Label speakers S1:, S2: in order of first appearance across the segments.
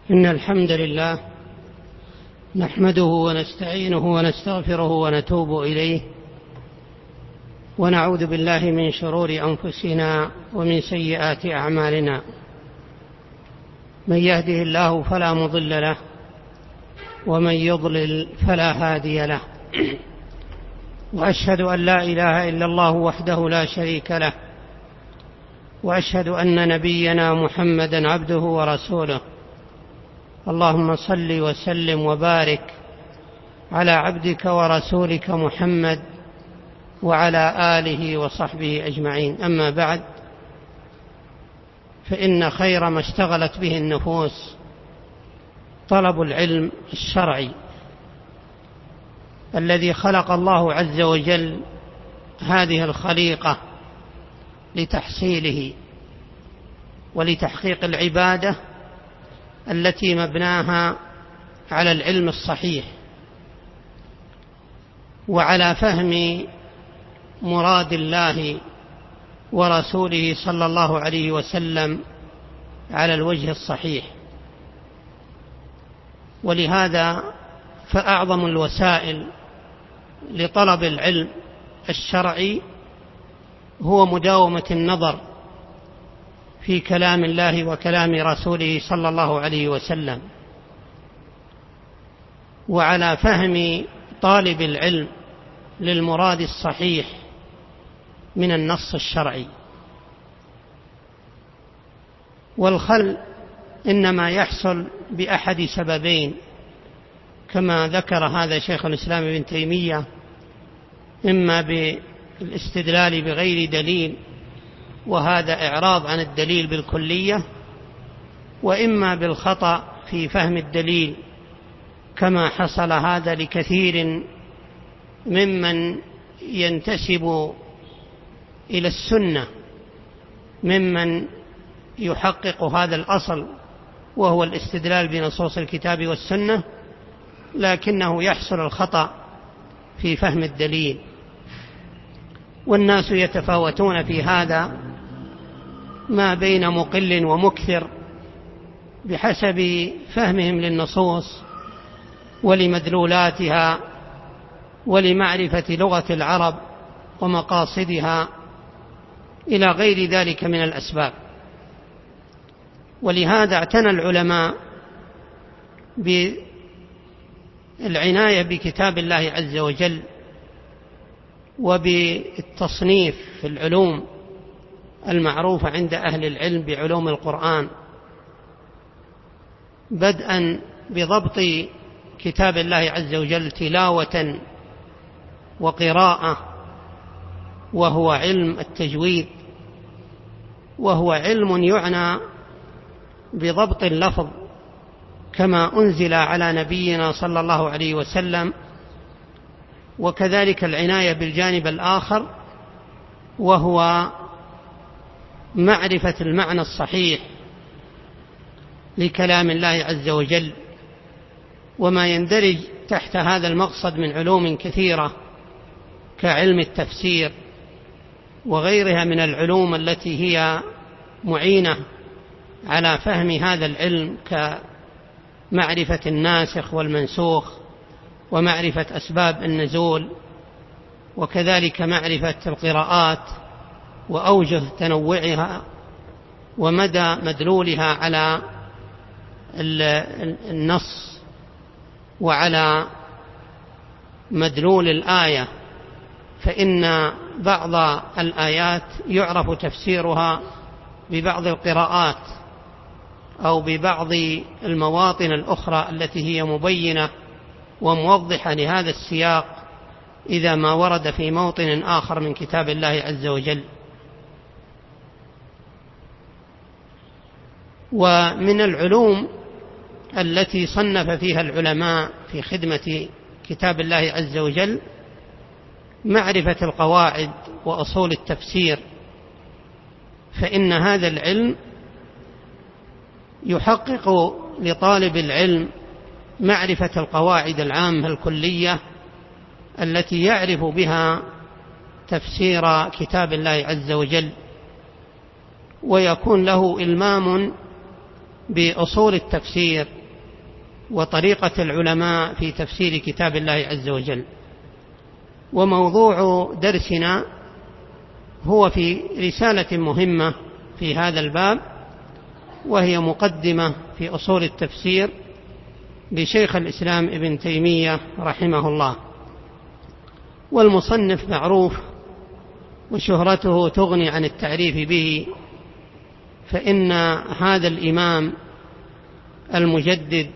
S1: إن الحمد لله نحمده ونستعينه ونستغفره ونتوب إليه، ونعوذ بالله من شرور أنفسنا ومن سيئات أعمالنا. من يهده الله فلا مضل له، ومن يضلل فلا هادي له. وأشهد أن لا إله إلا الله وحده لا شريك له، وأشهد أن نبينا محمدا عبده ورسوله. اللهم صل وسلم وبارك على عبدك ورسولك محمد وعلى آله وصحبه أجمعين. أما بعد، فإن خير ما اشتغلت به النفوس طلب العلم الشرعي الذي خلق الله عز وجل هذه الخليقة لتحصيله ولتحقيق العبادة التي مبناها على العلم الصحيح وعلى فهم مراد الله ورسوله صلى الله عليه وسلم على الوجه الصحيح. ولهذا فأعظم الوسائل لطلب العلم الشرعي هو مداومة النظر في كلام الله وكلام رسوله صلى الله عليه وسلم، وعلى فهم طالب العلم للمراد الصحيح من النص الشرعي. والخلل إنما يحصل بأحد سببين كما ذكر هذا شيخ الإسلام ابن تيمية: إما بالاستدلال بغير دليل، وهذا إعراض عن الدليل بالكلية، وإما بالخطأ في فهم الدليل، كما حصل هذا لكثير ممن ينتسب إلى السنة ممن يحقق هذا الأصل وهو الاستدلال بنصوص الكتاب والسنة، لكنه يحصل الخطأ في فهم الدليل. والناس يتفاوتون في هذا ما بين مقل ومكثر بحسب فهمهم للنصوص ولمدلولاتها ولمعرفة لغة العرب ومقاصدها إلى غير ذلك من الأسباب. ولهذا اعتنى العلماء بالعناية بكتاب الله عز وجل وبالتصنيف في العلوم المعروفة عند أهل العلم بعلوم القرآن، بدءا بضبط كتاب الله عز وجل تلاوة وقراءة، وهو علم التجويد، وهو علم يعنى بضبط اللفظ كما أنزل على نبينا صلى الله عليه وسلم، وكذلك العناية بالجانب الآخر وهو معرفة المعنى الصحيح لكلام الله عز وجل، وما يندرج تحت هذا المقصد من علوم كثيرة كعلم التفسير وغيرها من العلوم التي هي معينة على فهم هذا العلم، كمعرفة الناسخ والمنسوخ، ومعرفة أسباب النزول، وكذلك معرفة القراءات وأوجه تنوعها ومدى مدلولها على النص وعلى مدلول الآية. فإن بعض الآيات يعرف تفسيرها ببعض القراءات أو ببعض المواطن الأخرى التي هي مبينة وموضحة لهذا السياق إذا ما ورد في موطن آخر من كتاب الله عز وجل. ومن العلوم التي صنف فيها العلماء في خدمة كتاب الله عز وجل معرفة القواعد وأصول التفسير، فإن هذا العلم يحقق لطالب العلم معرفة القواعد العامة الكلية التي يعرف بها تفسير كتاب الله عز وجل، ويكون له إلمام بأصول التفسير وطريقة العلماء في تفسير كتاب الله عز وجل. وموضوع درسنا هو في رسالة مهمة في هذا الباب، وهي مقدمة في أصول التفسير لشيخ الإسلام ابن تيمية رحمه الله. والمصنف معروف وشهرته تغني عن التعريف به، فإن هذا الإمام المجدد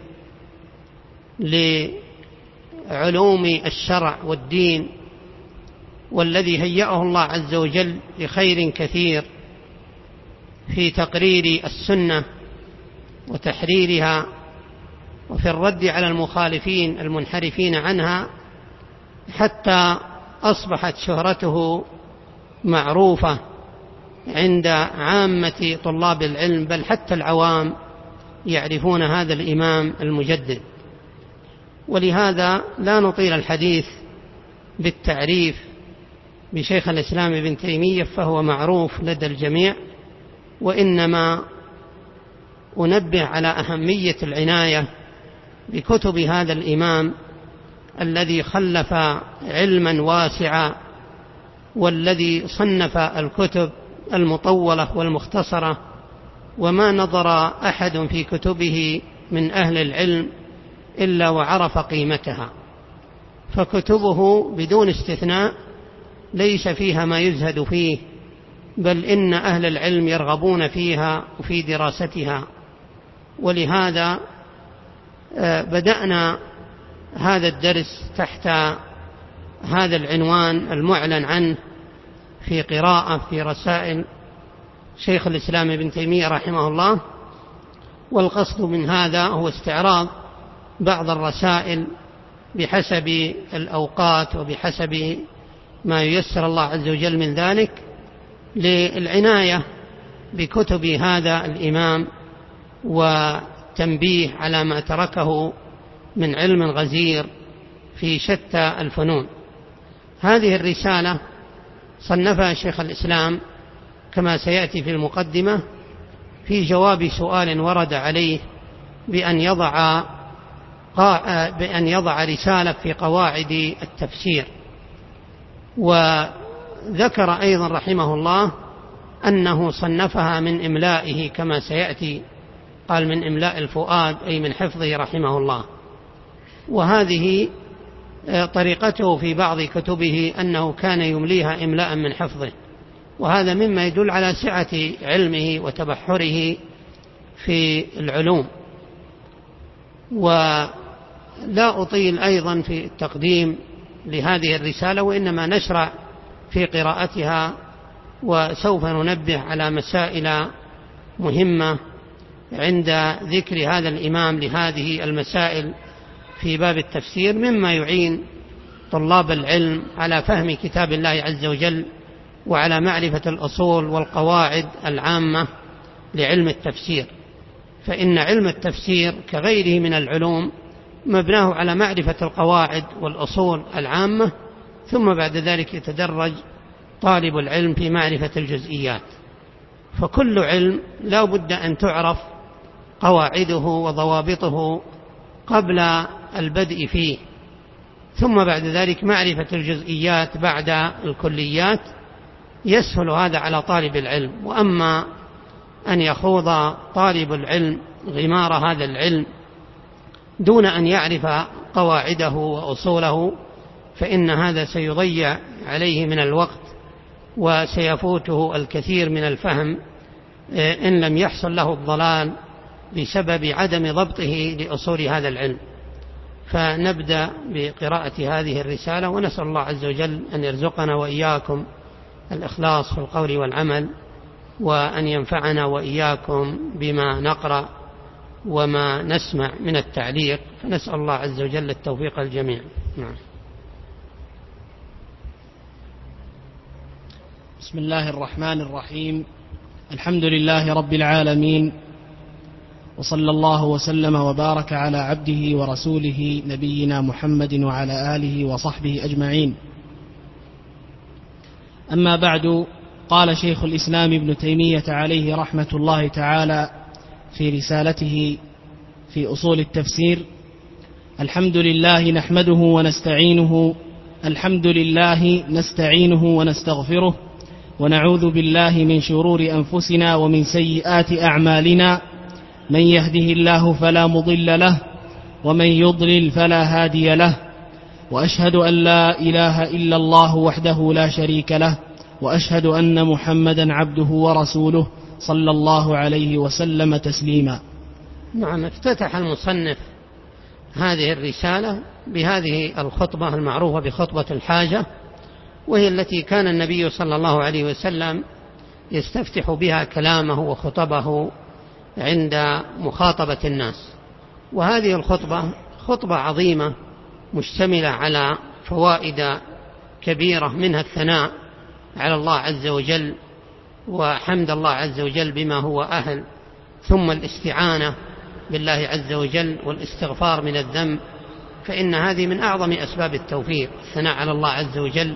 S1: لعلوم الشرع والدين، والذي هيأه الله عز وجل لخير كثير في تقرير السنة وتحريرها وفي الرد على المخالفين المنحرفين عنها، حتى أصبحت شهرته معروفة عند عامة طلاب العلم، بل حتى العوام يعرفون هذا الإمام المجدد. ولهذا لا نطيل الحديث بالتعريف بشيخ الإسلام ابن تيمية، فهو معروف لدى الجميع، وإنما أنبه على أهمية العناية بكتب هذا الإمام الذي خلف علما واسعا، والذي صنف الكتب المطولة والمختصرة، وما نظر أحد في كتبه من أهل العلم إلا وعرف قيمتها. فكتبه بدون استثناء ليس فيها ما يزهد فيه، بل إن أهل العلم يرغبون فيها وفي دراستها. ولهذا بدأنا هذا الدرس تحت هذا العنوان المعلن عنه في قراءة في رسائل شيخ الإسلام ابن تيمية رحمه الله. والقصد من هذا هو استعراض بعض الرسائل بحسب الأوقات وبحسب ما ييسر الله عز وجل من ذلك، للعناية بكتب هذا الإمام وتنبيه على ما تركه من علم غزير في شتى الفنون. هذه الرسالة صنفها شيخ الإسلام كما سيأتي في المقدمة في جواب سؤال ورد عليه بأن يضع رسالة في قواعد التفسير. وذكر أيضا رحمه الله أنه صنفها من إملائه كما سيأتي، قال من إملاء الفؤاد، أي من حفظه رحمه الله. وهذه طريقته في بعض كتبه أنه كان يمليها إملاء من حفظه، وهذا مما يدل على سعة علمه وتبحره في العلوم. ولا أطيل أيضا في التقديم لهذه الرسالة، وإنما نشرع في قراءتها، وسوف ننبه على مسائل مهمة عند ذكر هذا الإمام لهذه المسائل في باب التفسير، مما يعين طلاب العلم على فهم كتاب الله عز وجل وعلى معرفة الأصول والقواعد العامة لعلم التفسير. فإن علم التفسير كغيره من العلوم مبناه على معرفة القواعد والأصول العامة، ثم بعد ذلك يتدرج طالب العلم في معرفة الجزئيات. فكل علم لا بد أن تعرف قواعده وضوابطه قبل البدء فيه، ثم بعد ذلك معرفة الجزئيات بعد الكليات. يسهل هذا على طالب العلم. وأما أن يخوض طالب العلم غمار هذا العلم دون أن يعرف قواعده وأصوله، فإن هذا سيضيع عليه من الوقت وسيفوته الكثير من الفهم إن لم يحصل له الضلال بسبب عدم ضبطه لأصول هذا العلم. فنبدأ بقراءة هذه الرسالة، ونسأل الله عز وجل أن يرزقنا وإياكم الإخلاص في القول والعمل، وأن ينفعنا وإياكم بما نقرأ وما نسمع من التعليق، فنسأل الله عز وجل التوفيق الجميع. نعم.
S2: بسم الله الرحمن الرحيم. الحمد لله رب العالمين، وصلى الله وسلم وبارك على عبده ورسوله نبينا محمد وعلى آله وصحبه أجمعين. أما بعد، قال شيخ الإسلام ابن تيمية عليه رحمة الله تعالى في رسالته في أصول التفسير: الحمد لله نحمده ونستعينه الحمد لله نستعينه ونستغفره ونعوذ بالله من شرور أنفسنا ومن سيئات أعمالنا، من يهده الله فلا مضل له ومن يضلل فلا هادي له، وأشهد أن لا إله إلا الله وحده لا شريك له، وأشهد أن محمدا عبده ورسوله صلى الله عليه وسلم تسليما.
S1: نعم، افتتح المصنف هذه الرسالة بهذه الخطبة المعروفة بخطبة الحاجة، وهي التي كان النبي صلى الله عليه وسلم يستفتح بها كلامه وخطبه عند مخاطبة الناس. وهذه الخطبة خطبة عظيمة مشتملة على فوائد كبيرة، منها الثناء على الله عز وجل وحمد الله عز وجل بما هو أهل، ثم الاستعانة بالله عز وجل والاستغفار من الذنب، فإن هذه من أعظم أسباب التوفيق، الثناء على الله عز وجل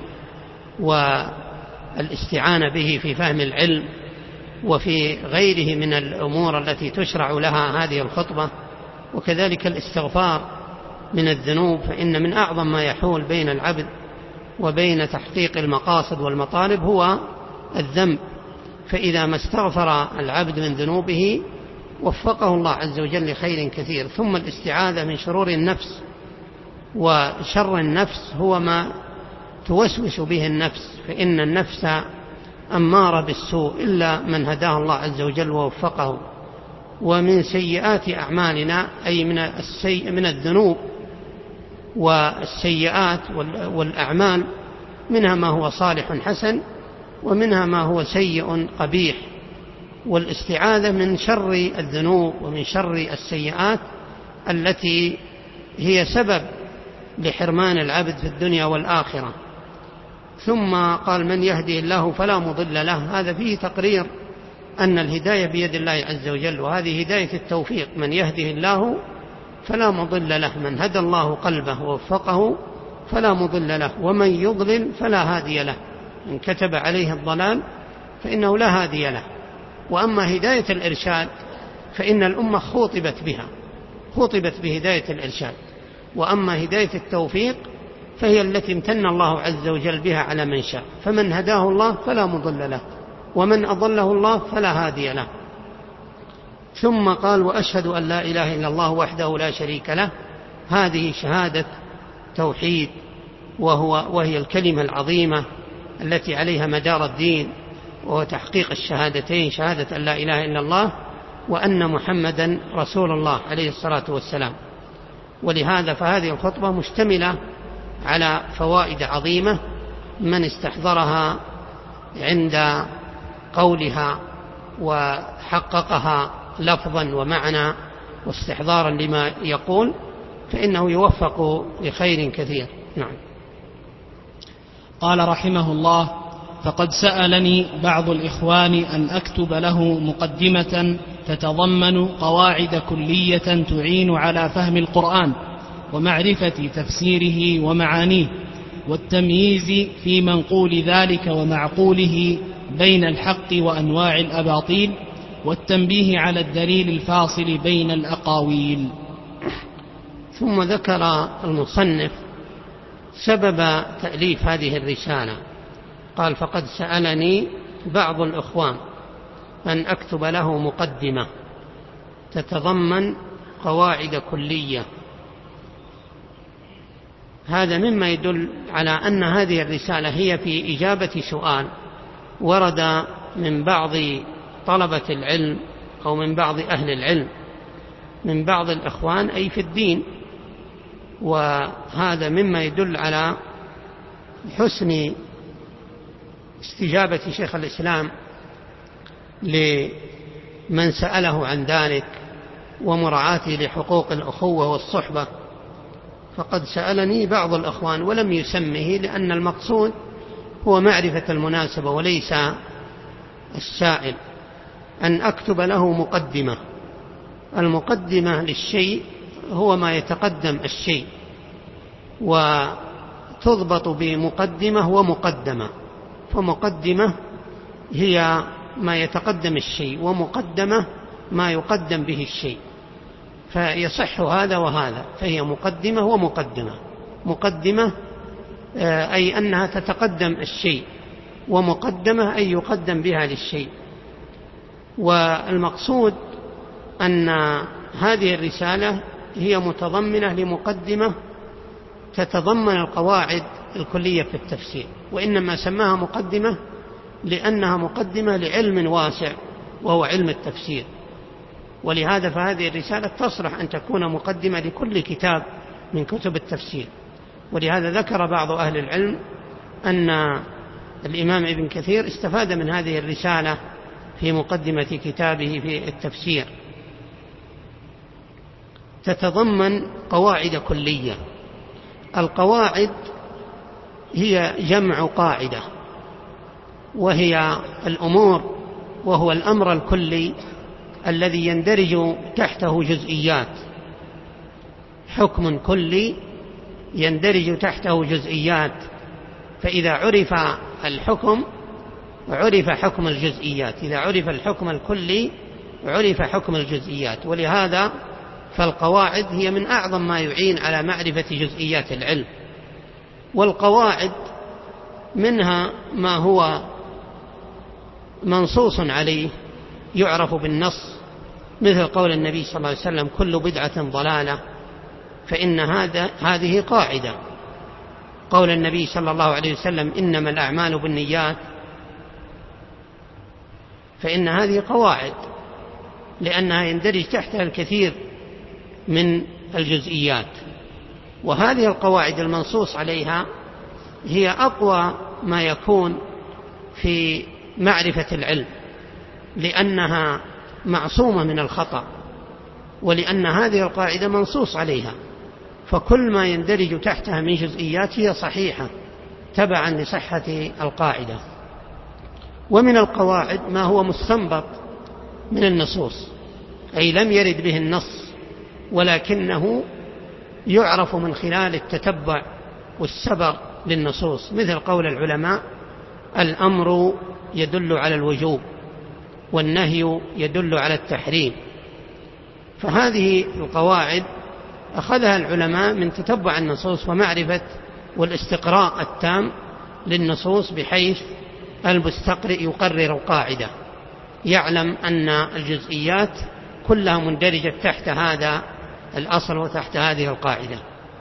S1: والاستعانة به في فهم العلم وفي غيره من الأمور التي تشرع لها هذه الخطبة. وكذلك الاستغفار من الذنوب، فإن من أعظم ما يحول بين العبد وبين تحقيق المقاصد والمطالب هو الذنب، فإذا ما استغفر العبد من ذنوبه وفقه الله عز وجل لخير كثير. ثم الاستعاذة من شرور النفس، وشر النفس هو ما توسوس به النفس، فإن النفس أمارة بالسوء إلا من هداه الله عز وجل ووفقه. ومن سيئات أعمالنا، أي من الذنوب والسيئات والأعمال، منها ما هو صالح حسن ومنها ما هو سيء قبيح. والاستعاذة من شر الذنوب ومن شر السيئات التي هي سبب لحرمان العبد في الدنيا والآخرة. ثم قال: من يهدي الله فلا مضل له. هذا فيه تقرير أن الهداية بيد الله عز وجل، وهذه هداية التوفيق. من يهده الله فلا مضل له، من هدى الله قلبه ووفقه فلا مضل له، ومن يضلل فلا هادي له. من كتب عليه الضلال فإنه لا هادي له. وأما هداية الإرشاد فإن الأمة خوطبت بهداية الإرشاد. وأما هداية التوفيق فهي التي امتن الله عز وجل بها على من شاء، فمن هداه الله فلا مضل له، ومن أضله الله فلا هادي له. ثم قال: وأشهد أن لا إله إلا الله وحده لا شريك له. هذه شهادة توحيد، وهي الكلمة العظيمة التي عليها مدار الدين، وهو تحقيق الشهادتين، شهادة أن لا إله إلا الله وأن محمدا رسول الله عليه الصلاة والسلام. ولهذا فهذه الخطبة مشتملة على فوائد عظيمة، من استحضرها عند قولها وحققها لفظا ومعنى واستحضارا لما يقول فإنه يوفق لخير كثير. نعم.
S2: قال رحمه الله: فقد سألني بعض الإخوان أن أكتب له مقدمة تتضمن قواعد كلية تعين على فهم القرآن ومعرفة تفسيره ومعانيه، والتمييز في منقول ذلك ومعقوله بين الحق وأنواع الأباطيل، والتنبيه على الدليل الفاصل بين الأقاويل.
S1: ثم ذكر المصنف سبب تأليف هذه الرسالة. قال: فقد سألني بعض الإخوان أن أكتب له مقدمة تتضمن قواعد كلية. هذا مما يدل على أن هذه الرسالة هي في إجابة سؤال ورد من بعض طلبة العلم أو من بعض أهل العلم من بعض الإخوان، أي في الدين. وهذا مما يدل على حسن استجابة شيخ الإسلام لمن سأله عن ذلك ومراعاته لحقوق الأخوة والصحبة. فقد سألني بعض الإخوان ولم يسمه، لأن المقصود هو معرفة المناسبة وليس السائل، أن أكتب له مقدمة. المقدمة للشيء هو ما يتقدم الشيء، وتضبط بمقدمة ومقدمة. فمقدمة هي ما يتقدم الشيء، ومقدمة ما يقدم به الشيء، فيصح هذا وهذا، فهي مقدمة ومقدمة. مقدمة أي أنها تتقدم الشيء، ومقدمة أي يقدم بها للشيء. والمقصود أن هذه الرسالة هي متضمنة لمقدمة تتضمن القواعد الكلية في التفسير، وإنما سماها مقدمة لأنها مقدمة لعلم واسع وهو علم التفسير، ولهذا فهذه الرسالة تصلح أن تكون مقدمة لكل كتاب من كتب التفسير. ولهذا ذكر بعض أهل العلم أن الإمام ابن كثير استفاد من هذه الرسالة في مقدمة كتابه في التفسير، تتضمن قواعد كلية. القواعد هي جمع قاعدة، وهي الأمور، وهو الأمر الكلي الذي يندرج تحته جزئيات. حكم كلي يندرج تحته جزئيات، فإذا عرف الحكم عرف حكم الجزئيات، إذا عرف الحكم الكلي عرف حكم الجزئيات. ولهذا فالقواعد هي من أعظم ما يعين على معرفة جزئيات العلم. والقواعد منها ما هو منصوص عليه يعرف بالنص، مثل قول النبي صلى الله عليه وسلم: كل بدعة ضلالة، فإن هذه قاعدة. قول النبي صلى الله عليه وسلم: إنما الأعمال بالنيات، فإن هذه قواعد، لأنها يندرج تحتها الكثير من الجزئيات. وهذه القواعد المنصوص عليها هي أقوى ما يكون في معرفة العلم، لأنها معصومة من الخطأ، ولأن هذه القاعدة منصوص عليها، فكل ما يندرج تحتها من جزئيات هي صحيحة تبعا لصحة القاعدة. ومن القواعد ما هو مستنبط من النصوص، أي لم يرد به النص ولكنه يعرف من خلال التتبع والسبر للنصوص، مثل قول العلماء: الأمر يدل على الوجوب، والنهي يدل على التحريم. فهذه القواعد أخذها العلماء من تتبع النصوص ومعرفة والاستقراء التام للنصوص، بحيث المستقرئ يقرر القاعدة، يعلم أن الجزئيات كلها مندرجة تحت هذا الأصل وتحت هذه القاعدة.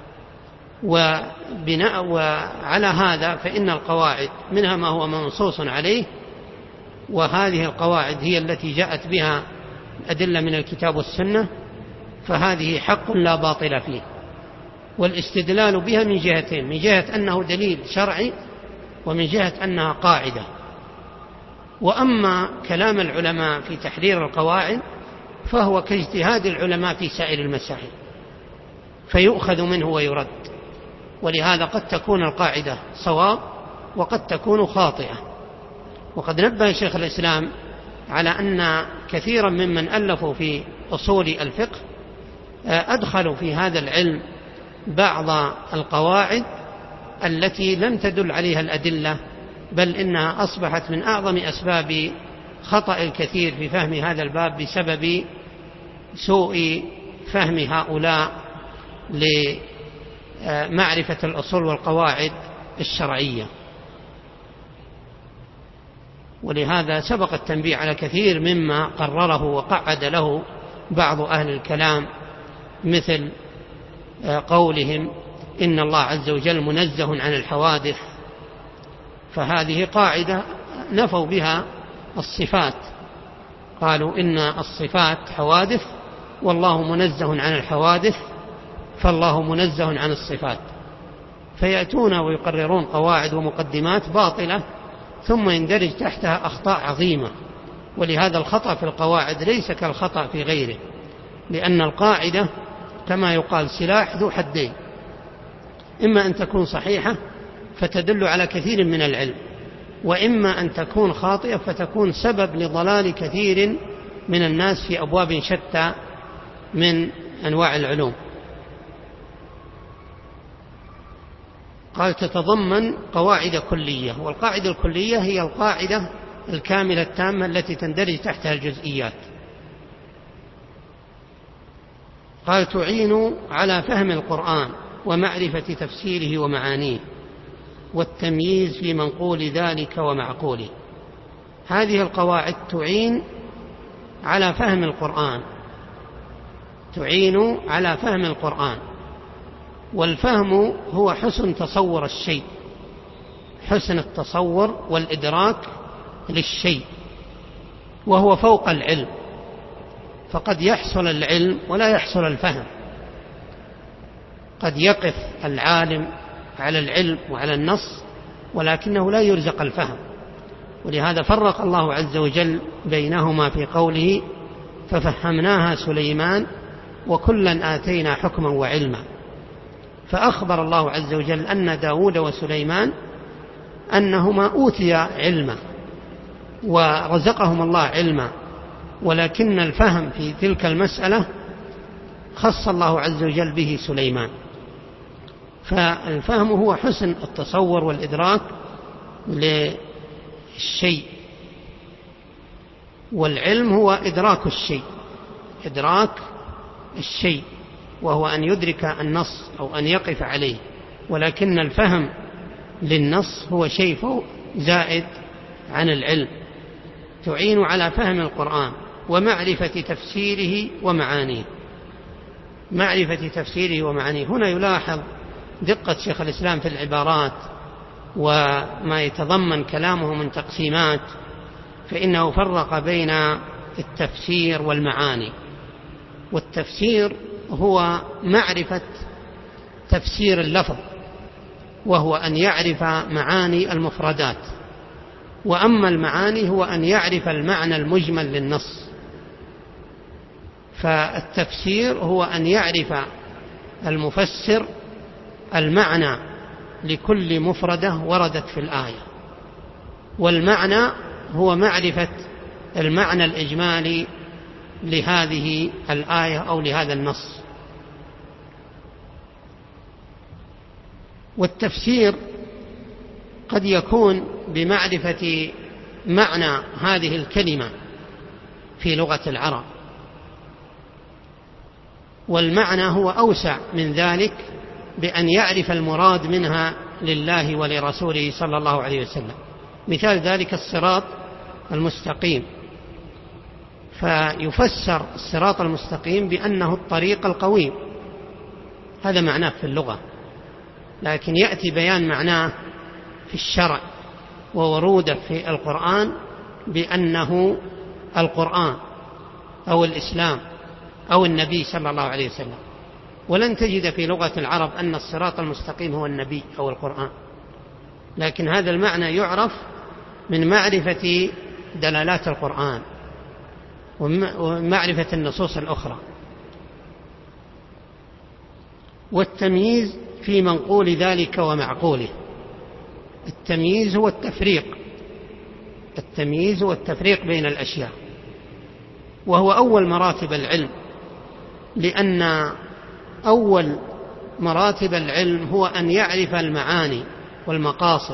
S1: وعلى هذا فإن القواعد منها ما هو منصوص عليه، وهذه القواعد هي التي جاءت بها أدلة من الكتاب والسنة، فهذه حق لا باطل فيه. والاستدلال بها من جهتين: من جهة أنه دليل شرعي، ومن جهة أنها قاعدة. وأما كلام العلماء في تحرير القواعد فهو كاجتهاد العلماء في سائر المسائل، فيؤخذ منه ويرد. ولهذا قد تكون القاعدة صواب وقد تكون خاطئة. وقد نبه شيخ الإسلام على أن كثيرا ممن ألفوا في أصول الفقه أدخلوا في هذا العلم بعض القواعد التي لم تدل عليها الأدلة، بل إنها أصبحت من أعظم أسباب خطأ الكثير في فهم هذا الباب بسبب سوء فهم هؤلاء لمعرفة الأصول والقواعد الشرعية. ولهذا سبق التنبيه على كثير مما قرره وقعد له بعض أهل الكلام، مثل قولهم: إن الله عز وجل منزه عن الحوادث، فهذه قاعدة نفوا بها الصفات، قالوا إن الصفات حوادث والله منزه عن الحوادث، فالله منزه عن الصفات. فيأتون ويقررون قواعد ومقدمات باطلة ثم يندرج تحتها أخطاء عظيمة. ولهذا الخطأ في القواعد ليس كالخطأ في غيره، لأن القاعدة كما يقال سلاح ذو حدين: إما أن تكون صحيحة فتدل على كثير من العلم، وإما أن تكون خاطئة فتكون سبب لضلال كثير من الناس في أبواب شتى من أنواع العلوم. قال: تتضمن قواعد كلية. والقاعدة الكلية هي القاعدة الكاملة التامة التي تندرج تحتها الجزئيات. قال تعين على فهم القرآن ومعرفة تفسيره ومعانيه والتمييز في منقول ذلك ومعقوله. هذه القواعد تعين على فهم القرآن، تعين على فهم القرآن. والفهم هو حسن تصور الشيء، حسن التصور والإدراك للشيء، وهو فوق العلم، فقد يحصل العلم ولا يحصل الفهم. قد يقف العالم على العلم وعلى النص ولكنه لا يرزق الفهم، ولهذا فرق الله عز وجل بينهما في قوله ففهمناها سليمان وكلا آتينا حكما وعلما. فأخبر الله عز وجل أن داود وسليمان أنهما أوتيا علما ورزقهم الله علما، ولكن الفهم في تلك المسألة خص الله عز وجل به سليمان. فالفهم هو حسن التصور والإدراك للشيء، والعلم هو إدراك الشيء، إدراك الشيء وهو أن يدرك النص أو أن يقف عليه، ولكن الفهم للنص هو شيء زائد عن العلم. تعين على فهم القرآن ومعرفة تفسيره ومعانيه. معرفة تفسيره ومعانيه، هنا يلاحظ دقة شيخ الإسلام في العبارات وما يتضمن كلامه من تقسيمات، فإنه فرق بين التفسير والمعاني. والتفسير هو معرفة تفسير اللفظ، وهو أن يعرف معاني المفردات، وأما المعاني هو أن يعرف المعنى المجمل للنص. فالتفسير هو أن يعرف المفسر المعنى لكل مفردة وردت في الآية، والمعنى هو معرفة المعنى الإجمالي لهذه الآية أو لهذا النص. والتفسير قد يكون بمعرفة معنى هذه الكلمة في لغة العرب، والمعنى هو أوسع من ذلك بأن يعرف المراد منها لله ولرسوله صلى الله عليه وسلم. مثال ذلك الصراط المستقيم، فيفسر الصراط المستقيم بأنه الطريق القويم، هذا معناه في اللغة، لكن يأتي بيان معناه في الشرع ووروده في القرآن بأنه القرآن أو الإسلام أو النبي صلى الله عليه وسلم. ولن تجد في لغة العرب أن الصراط المستقيم هو النبي أو القرآن، لكن هذا المعنى يعرف من معرفة دلالات القرآن ومعرفة النصوص الأخرى. والتمييز في منقول ذلك ومعقوله. التمييز هو التفريق، التمييز هو التفريق بين الأشياء، وهو أول مراتب العلم، لأن أول مراتب العلم هو أن يعرف المعاني والمقاصد،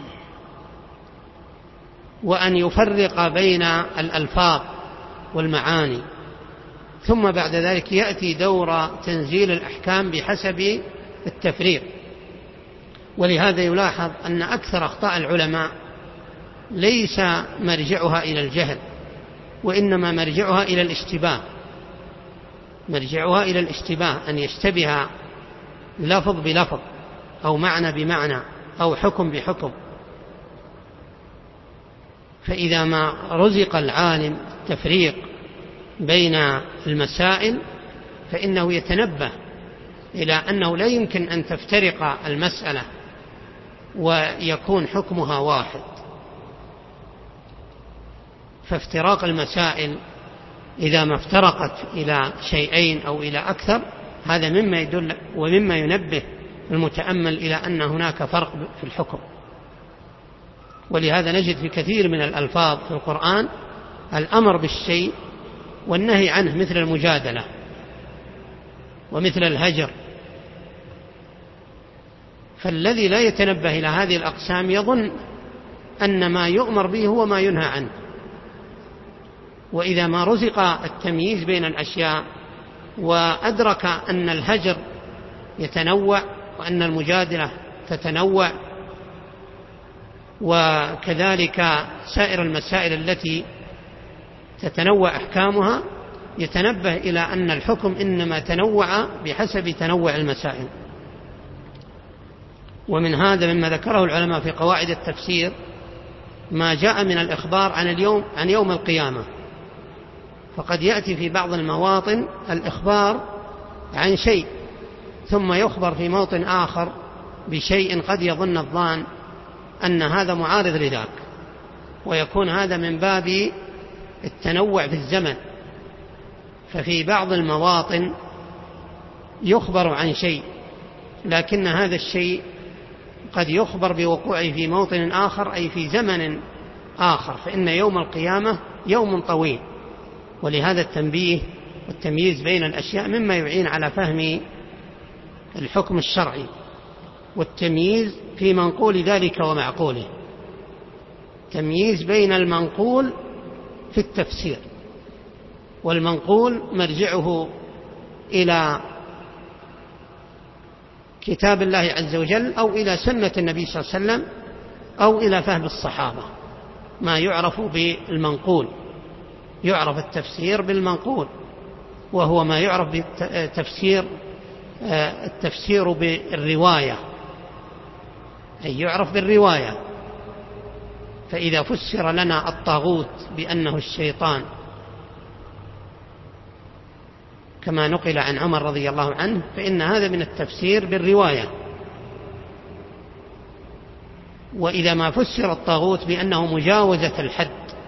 S1: وأن يفرق بين الألفاظ والمعاني، ثم بعد ذلك يأتي دور تنزيل الأحكام بحسب التفريق. ولهذا يلاحظ أن أكثر أخطاء العلماء ليس مرجعها إلى الجهل، وإنما مرجعها إلى الاشتباه، مرجعها إلى الاشتباه، أن يشتبه لفظ بلفظ أو معنى بمعنى أو حكم بحكم. فإذا ما رزق العالم التفريق بين المسائل فإنه يتنبه إلى أنه لا يمكن أن تفترق المسألة ويكون حكمها واحد. فافتراق المسائل إذا ما افترقت إلى شيئين أو إلى أكثر، هذا مما يدل ومما ينبه المتأمل إلى أن هناك فرق في الحكم. ولهذا نجد في كثير من الألفاظ في القرآن الأمر بالشيء والنهي عنه، مثل المجادلة ومثل الهجر. فالذي لا يتنبه إلى هذه الأقسام يظن أن ما يؤمر به هو ما ينهى عنه. وإذا ما رزق التمييز بين الأشياء وأدرك أن الهجر يتنوع وأن المجادلة تتنوع، وكذلك سائر المسائل التي تتنوع أحكامها، يتنبه إلى أن الحكم إنما تنوع بحسب تنوع المسائل. ومن هذا مما ذكره العلماء في قواعد التفسير ما جاء من الإخبار عن يوم القيامة، فقد يأتي في بعض المواطن الإخبار عن شيء ثم يخبر في موطن آخر بشيء قد يظن الظان أن هذا معارض لذاك، ويكون هذا من باب التنوع في الزمن. ففي بعض المواطن يخبر عن شيء لكن هذا الشيء قد يخبر بوقوعه في موطن آخر أي في زمن آخر، فإن يوم القيامة يوم طويل. ولهذا التنبيه والتمييز بين الأشياء مما يعين على فهم الحكم الشرعي، والتمييز في منقول ذلك ومعقوله، تمييز بين المنقول في التفسير، والمنقول مرجعه إلى كتاب الله عز وجل أو إلى سنة النبي صلى الله عليه وسلم أو إلى فهم الصحابة، ما يعرف بالمنقول. يعرف التفسير بالمنقول، وهو ما يعرف التفسير بالرواية، أي يعرف بالرواية. فإذا فسر لنا الطاغوت بأنه الشيطان كما نقل عن عمر رضي الله عنه، فإن هذا من التفسير بالرواية. وإذا ما فسر الطاغوت بأنه مجاوزة الحد،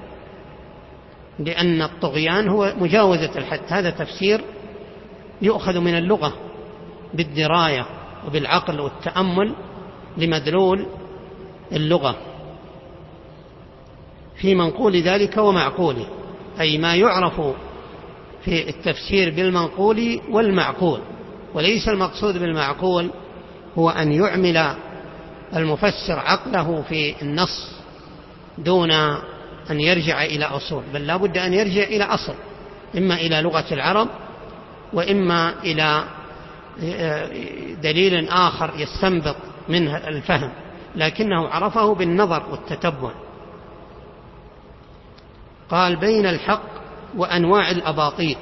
S1: لأن الطغيان هو مجاوزة الحد، هذا تفسير يؤخذ من اللغة بالدراية وبالعقل والتأمل لمدلول اللغة في منقول ذلك ومعقوله، أي ما يعرف في التفسير بالمنقول والمعقول. وليس المقصود بالمعقول هو أن يعمل المفسر عقله في النص دون أن يرجع إلى أصول، بل لا بد أن يرجع إلى أصل، إما إلى لغة العرب وإما إلى دليل آخر يستنبط منه الفهم، لكنه عرفه بالنظر والتتبع. قال بين الحق وأنواع الأباطيل،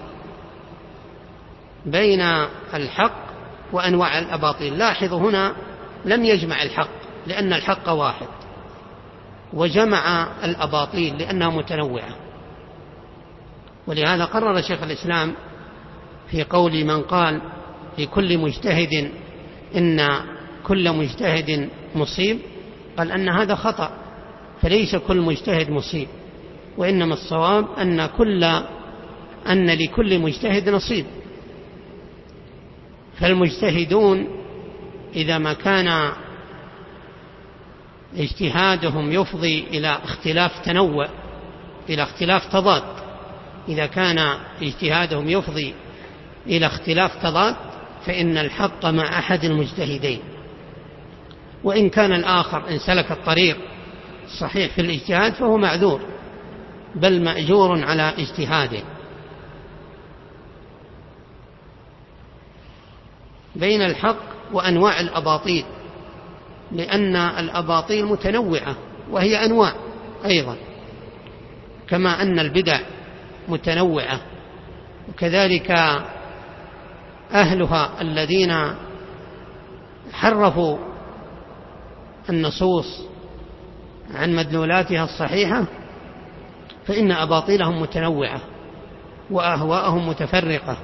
S1: بين الحق وأنواع الأباطيل. لاحظوا هنا لم يجمع الحق لأن الحق واحد، وجمع الأباطيل لأنها متنوعة. ولهذا قرر شيخ الإسلام في قول من قال لكل مجتهد إن كل مجتهد مصيب، قال أن هذا خطأ، فليس كل مجتهد مصيب، وإنما الصواب أن لكل مجتهد نصيب. فالمجتهدون إذا ما كان اجتهادهم يفضي إلى اختلاف تنوع، إلى اختلاف تضاد، إذا كان اجتهادهم يفضي إلى اختلاف تضاد فإن الحق مع أحد المجتهدين، وإن كان الآخر إن سلك الطريق صحيح في الاجتهاد فهو معذور بل مأجور على اجتهاده. بين الحق وأنواع الأباطيل، لأن الأباطيل متنوعة وهي أنواع أيضا، كما أن البدع متنوعة، وكذلك أهلها الذين حرفوا النصوص عن مدلولاتها الصحيحة فإن أباطيلهم متنوعة وأهواءهم متفرقة.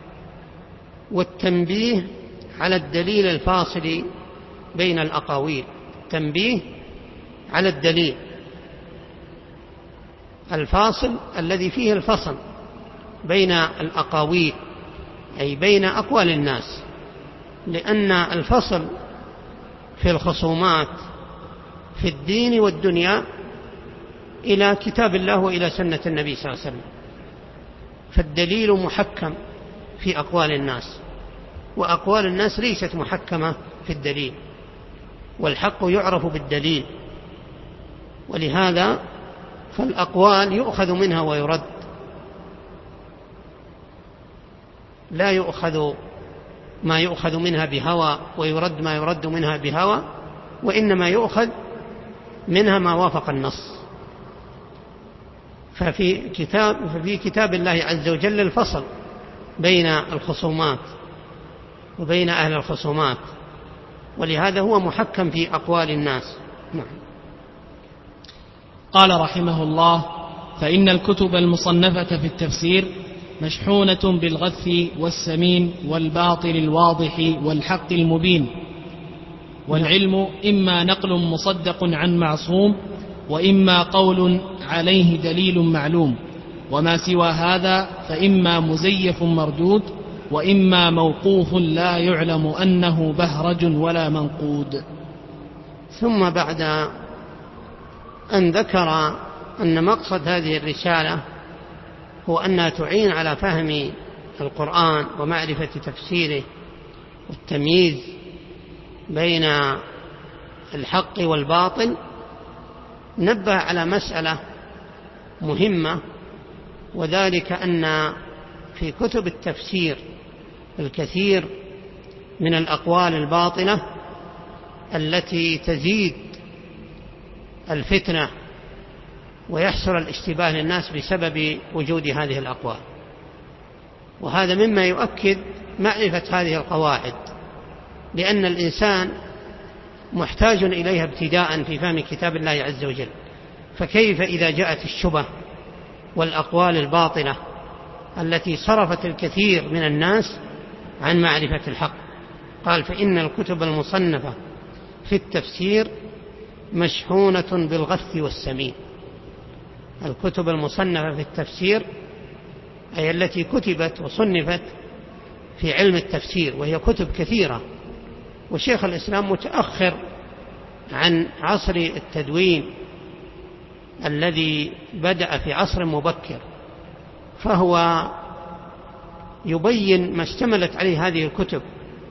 S1: والتنبيه على الدليل الفاصل بين الأقاويل، التنبيه على الدليل الفاصل الذي فيه الفصل بين الأقاويل، أي بين أقوال الناس، لأن الفصل في الخصومات في الدين والدنيا إلى كتاب الله وإلى سنة النبي صلى الله عليه وسلم، فالدليل محكم في أقوال الناس، وأقوال الناس ليست محكمة في الدليل، والحق يعرف بالدليل. ولهذا فالأقوال يؤخذ منها ويرد. لا يؤخذ ما يؤخذ منها بهوى ويرد ما يرد منها بهوى، وإنما يؤخذ منها ما وافق النص. ففي كتاب الله عز وجل الفصل بين الخصومات وبين أهل الخصومات، ولهذا هو محكم في أقوال الناس. نعم.
S2: قال رحمه الله: فإن الكتب المصنفة في التفسير مشحونة بالغث والسمين والباطل الواضح والحق المبين، والعلم إما نقل مصدق عن معصوم، وإما قول عليه دليل معلوم، وما سوى هذا فإما مزيف مردود، وإما موقوف لا يعلم أنه بهرج ولا منقود.
S1: ثم بعد أن ذكر أن مقصد هذه الرسالة هو أنها تعين على فهم القرآن ومعرفة تفسيره والتمييز بين الحق والباطل، نبه على مسألة مهمة، وذلك أن في كتب التفسير الكثير من الأقوال الباطلة التي تزيد الفتنة ويحصل الاشتباه للناس بسبب وجود هذه الأقوال، وهذا مما يؤكد معرفة هذه القواعد، لأن الإنسان محتاج إليها ابتداء في فهم كتاب الله عز وجل. فكيف إذا جاءت الشبه والأقوال الباطلة التي صرفت الكثير من الناس عن معرفة الحق؟ قال: فإن الكتب المصنفة في التفسير مشحونة بالغث والسمين. الكتب المصنفة في التفسير أي التي كتبت وصنفت في علم التفسير، وهي كتب كثيرة، وشيخ الإسلام متأخر عن عصر التدوين الذي بدأ في عصر مبكر، فهو يبين ما اشتملت عليه هذه الكتب،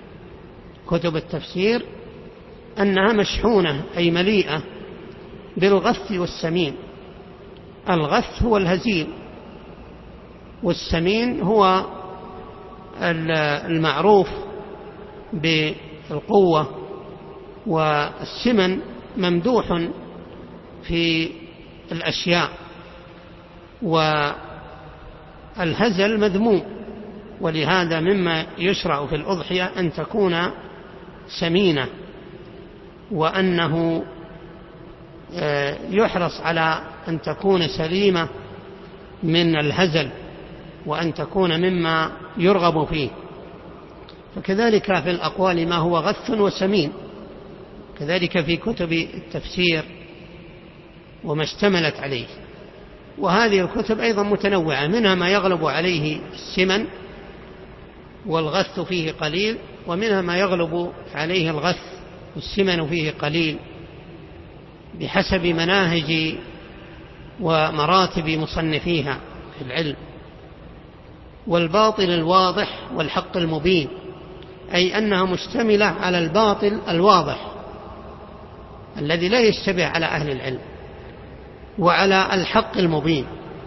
S1: كتب التفسير، أنها مشحونة أي مليئة بالغث والسمين. الغث هو الهزيل، والسمين هو المعروف بالقوة، والسمن ممدوح في الأشياء، والهزل مذموم، ولهذا مما يشرع في الأضحية أن تكون سمينة، وأنه يحرص على أن تكون سليمة من الهزل، وأن تكون مما يرغب فيه. فكذلك في الأقوال ما هو غث وسمين، كذلك في كتب التفسير وما اشتملت عليه. وهذه الكتب أيضا متنوعة، منها ما يغلب عليه السمن والغث فيه قليل، ومنها ما يغلب عليه الغث والسمن فيه قليل، بحسب مناهج ومراتب مصنفيها في العلم. والباطل الواضح والحق المبين، أي أنها مشتملة على الباطل الواضح الذي لا يشتبه على أهل العلم، وعلى الحق المبين.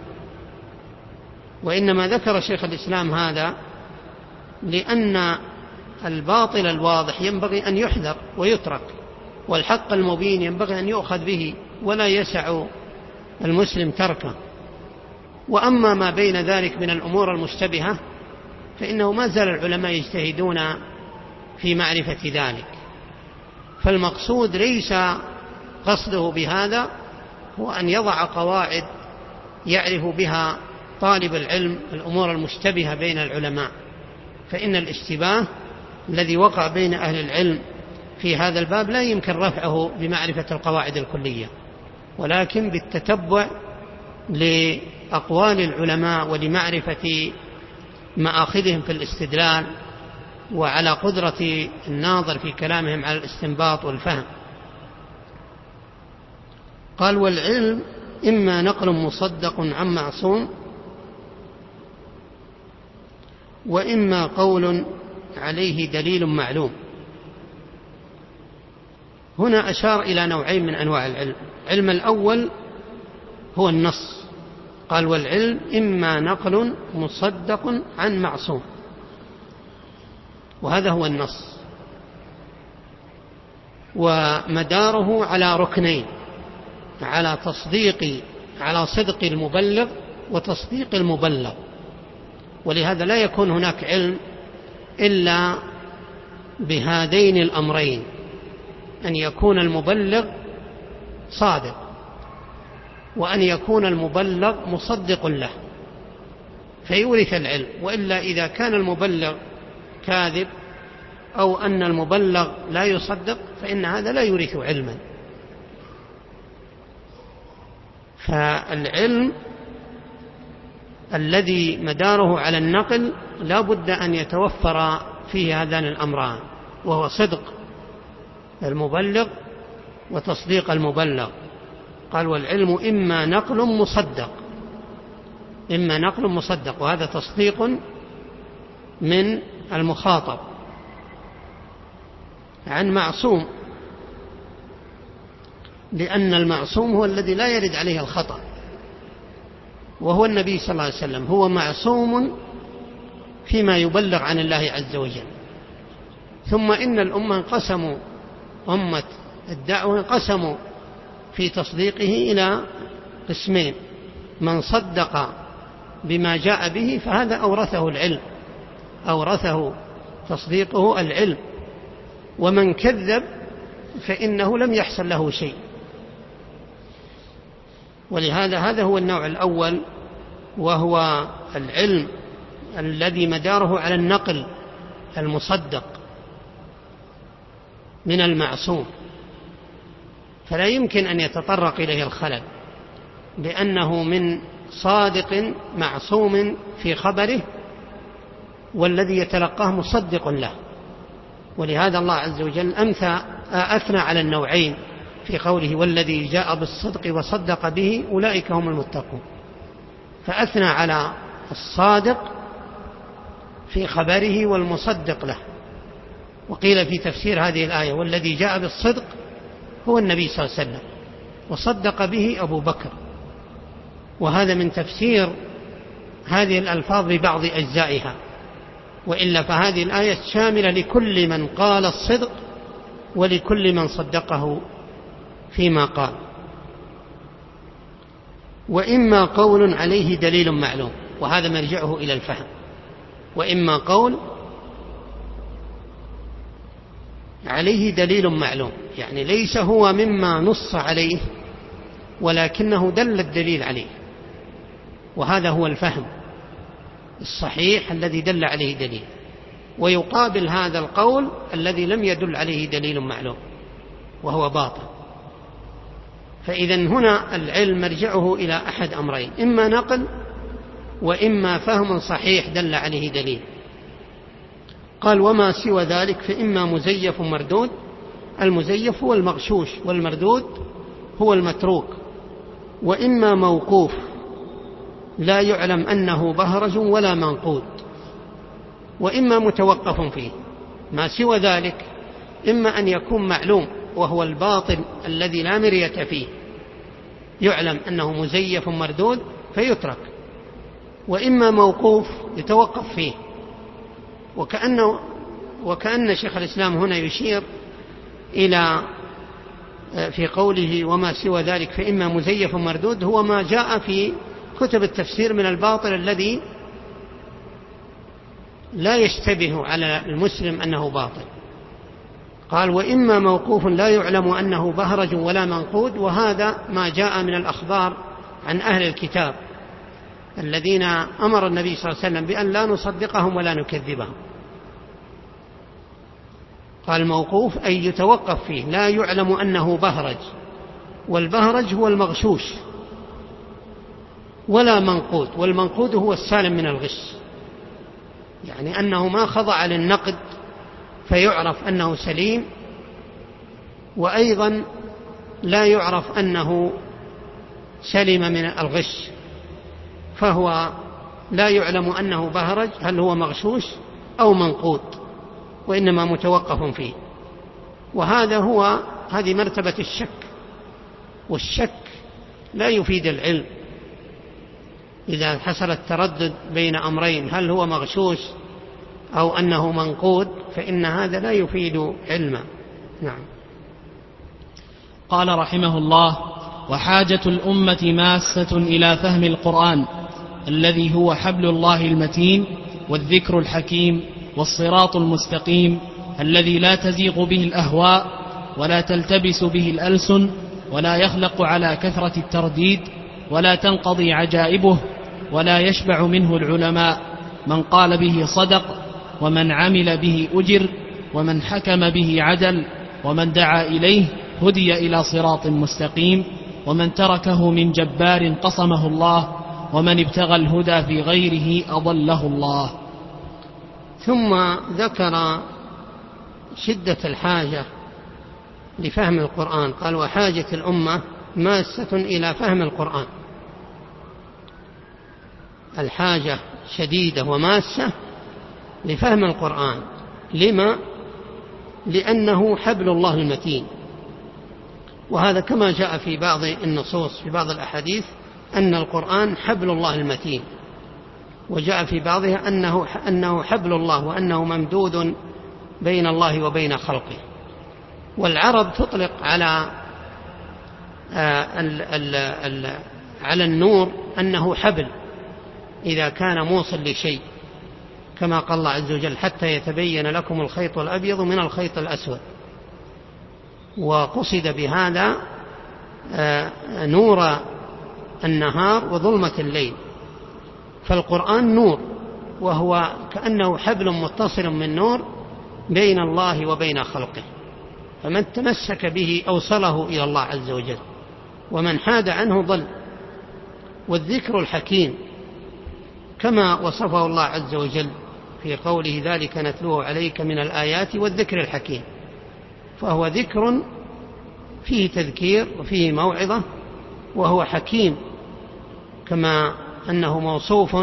S1: وإنما ذكر شيخ الإسلام هذا لأن الباطل الواضح ينبغي أن يحذر ويترك، والحق المبين ينبغي أن يؤخذ به ولا يسع المسلم تركه. وأما ما بين ذلك من الأمور المشتبهة فإنه ما زال العلماء يجتهدون في معرفة ذلك. فالمقصود ليس قصده بهذا هو أن يضع قواعد يعرف بها طالب العلم الأمور المشتبهة بين العلماء، فإن الاشتباه الذي وقع بين أهل العلم في هذا الباب لا يمكن رفعه بمعرفة القواعد الكلية، ولكن بالتتبع لأقوال العلماء ولمعرفة مآخذهم في الاستدلال، وعلى قدرة الناظر في كلامهم على الاستنباط والفهم. قال: والعلم إما نقل مصدق عن معصوم، وإما قول عليه دليل معلوم. هنا أشار إلى نوعين من أنواع العلم. العلم الأول هو النص، قال: والعلم إما نقل مصدق عن معصوم. وهذا هو النص. ومداره على ركنين: على صدق المبلغ وتصديق المبلغ. ولهذا لا يكون هناك علم إلا بهذين الأمرين: أن يكون المبلغ صادق، وأن يكون المبلغ مصدق له فيورث العلم. وإلا إذا كان المبلغ كاذب أو أن المبلغ لا يصدق فإن هذا لا يورث علما. فالعلم الذي مداره على النقل لا بد أن يتوفر فيه هذان الأمران، وهو صدق المبلغ وتصديق المبلغ. قال: والعلم إما نقل مصدق، وهذا تصديق من المخاطب عن معصوم، لأن المعصوم هو الذي لا يرد عليه الخطأ، وهو النبي صلى الله عليه وسلم. هو معصوم فيما يبلغ عن الله عز وجل. ثم إن الأمة أمة الدعوة انقسموا في تصديقه إلى قسمين: من صدق بما جاء به فهذا أورثه تصديقه العلم، ومن كذب فإنه لم يحصل له شيء. ولهذا هذا هو النوع الأول، وهو العلم الذي مداره على النقل المصدق من المعصوم، فلا يمكن أن يتطرق إليه الخلل، لأنه من صادق معصوم في خبره، والذي يتلقاه مصدق له. ولهذا الله عز وجل أثنى على النوعين في قوله: والذي جاء بالصدق وصدق به أولئك هم المتقون. فأثنى على الصادق في خبره والمصدق له. وقيل في تفسير هذه الآية: والذي جاء بالصدق هو النبي صلى الله عليه وسلم، وصدق به أبو بكر. وهذا من تفسير هذه الألفاظ ببعض أجزائها، وإلا فهذه الآية شاملة لكل من قال الصدق ولكل من صدقه فيما قال. وإما قول عليه دليل معلوم، وهذا مرجعه إلى الفهم. وإما قول عليه دليل معلوم، يعني ليس هو مما نص عليه ولكنه دل الدليل عليه، وهذا هو الفهم الصحيح الذي دل عليه دليل. ويقابل هذا القول الذي لم يدل عليه دليل معلوم وهو باطل. فإذا هنا العلم مرجعه إلى أحد أمرين: إما نقل وإما فهم صحيح دل عليه دليل. قال: وما سوى ذلك فإما مزيف مردود. المزيف هو المغشوش، والمردود هو المتروك. وإما موقوف لا يعلم أنه بهرج ولا منقود. وإما متوقف فيه. ما سوى ذلك إما أن يكون معلوم وهو الباطل الذي لا مرية فيه، يعلم أنه مزيف مردود فيترك، وإما موقوف يتوقف فيه. وكأن شيخ الإسلام هنا يشير إلى في قوله: وما سوى ذلك فإما مزيف مردود، هو ما جاء في كتب التفسير من الباطل الذي لا يشتبه على المسلم أنه باطل. قال: وإما موقوف لا يعلم أنه بهرج ولا منقود. وهذا ما جاء من الأخبار عن أهل الكتاب الذين أمر النبي صلى الله عليه وسلم بأن لا نصدقهم ولا نكذبهم. قال: موقوف أي يتوقف فيه، لا يعلم أنه بهرج، والبهرج هو المغشوش، ولا منقود، والمنقود هو السالم من الغش، يعني أنه ما خضع للنقد فيعرف أنه سليم، وأيضا لا يعرف أنه سلم من الغش، فهو لا يعلم أنه بهرج هل هو مغشوش أو منقود، وإنما متوقف فيه. هذه مرتبة الشك، والشك لا يفيد العلم. إذا حصل التردد بين أمرين، هل هو مغشوش أو أنه منقود فإن هذا لا يفيد علما. نعم.
S2: قال رحمه الله: وحاجة الأمة ماسة إلى فهم القرآن الذي هو حبل الله المتين والذكر الحكيم والصراط المستقيم الذي لا تزيغ به الأهواء ولا تلتبس به الألسن ولا يخلق على كثرة الترديد ولا تنقضي عجائبه ولا يشبع منه العلماء، من قال به صدق ومن عمل به أجر ومن حكم به عدل ومن دعا إليه هدي إلى صراط مستقيم ومن تركه من جبار قصمه الله ومن ابتغى الهدى في غيره أضله الله.
S1: ثم ذكر شدة الحاجة لفهم القرآن، قال: وحاجة الأمة ماسة إلى فهم القرآن. الحاجة شديدة وماسة لفهم القرآن. لما؟ لأنه حبل الله المتين، وهذا كما جاء في بعض النصوص في بعض الأحاديث أن القرآن حبل الله المتين، وجاء في بعضها أنه حبل الله وأنه ممدود بين الله وبين خلقه. والعرب تطلق على النور أنه حبل إذا كان موصل لشيء، كما قال الله عز وجل: حتى يتبين لكم الخيط الأبيض من الخيط الأسود. وقصد بهذا نور النهار وظلمة الليل. فالقرآن نور، وهو كأنه حبل متصل من نور بين الله وبين خلقه، فمن تمسك به أوصله إلى الله عز وجل، ومن حاد عنه ضل. والذكر الحكيم كما وصفه الله عز وجل في قوله: ذلك نتلوه عليك من الآيات والذكر الحكيم، فهو ذكر فيه تذكير وفيه موعظة، وهو حكيم كما أنه موصوف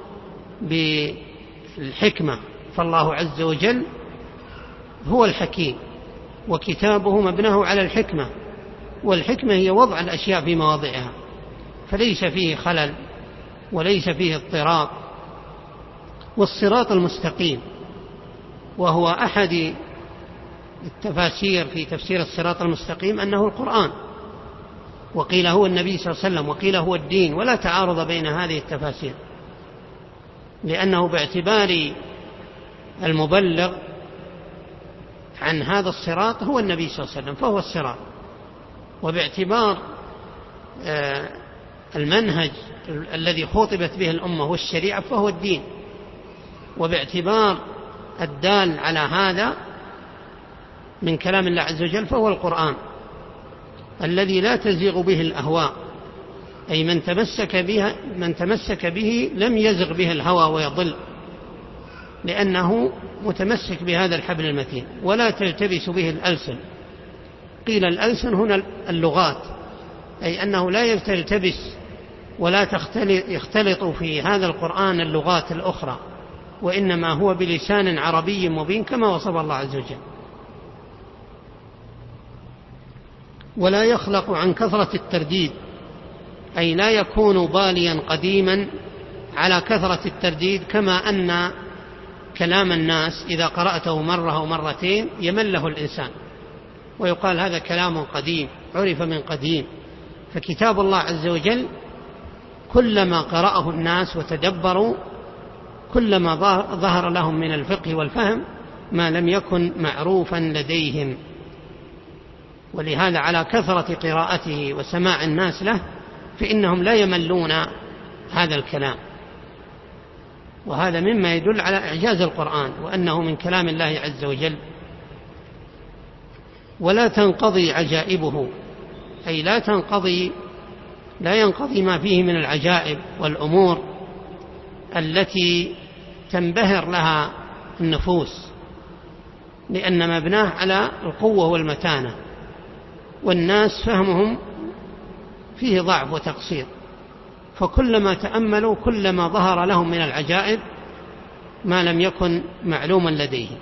S1: بالحكمة، فالله عز وجل هو الحكيم، وكتابه مبناه على الحكمة، والحكمة هي وضع الأشياء في مواضعها، فليس فيه خلل وليس فيه اضطراب. والصراط المستقيم، وهو أحد التفاسير في تفسير الصراط المستقيم أنه القرآن، وقيل هو النبي صلى الله عليه وسلم، وقيل هو الدين، ولا تعارض بين هذه التفاسير، لأنه باعتبار المبلغ عن هذا الصراط هو النبي صلى الله عليه وسلم فهو الصراط، وباعتبار المنهج الذي خطبت به الأمة والشريعة فهو الدين، وباعتبار الدال على هذا من كلام الله عز وجل فهو القرآن الذي لا تزيغ به الأهواء، أي من تمسك به لم يزغ به الهوى ويضل، لأنه متمسك بهذا الحبل المتين. ولا تلتبس به الألسن. قيل الألسن هنا اللغات، أي أنه لا يلتبس ولا يختلط في هذا القرآن اللغات الأخرى، وإنما هو بلسان عربي مبين كما وصف الله عز وجل. ولا يخلق عن كثرة الترديد، أي لا يكون باليا قديما على كثرة الترديد، كما أن كلام الناس إذا قرأته مرة أو مرتين يمله الإنسان ويقال هذا كلام قديم عرف من قديم. فكتاب الله عز وجل كلما قرأه الناس وتدبروا كلما ظهر لهم من الفقه والفهم ما لم يكن معروفا لديهم. ولهذا على كثرة قراءته وسماع الناس له فإنهم لا يملون هذا الكلام، وهذا مما يدل على إعجاز القرآن وأنه من كلام الله عز وجل. ولا تنقضي عجائبه، أي لا ينقضي ما فيه من العجائب والأمور التي تنبهر لها النفوس، لأن مبناه على القوة والمتانة، والناس فهمهم فيه ضعف وتقصير، فكلما تأملوا كلما ظهر لهم من العجائب ما لم يكن معلوما لديهم.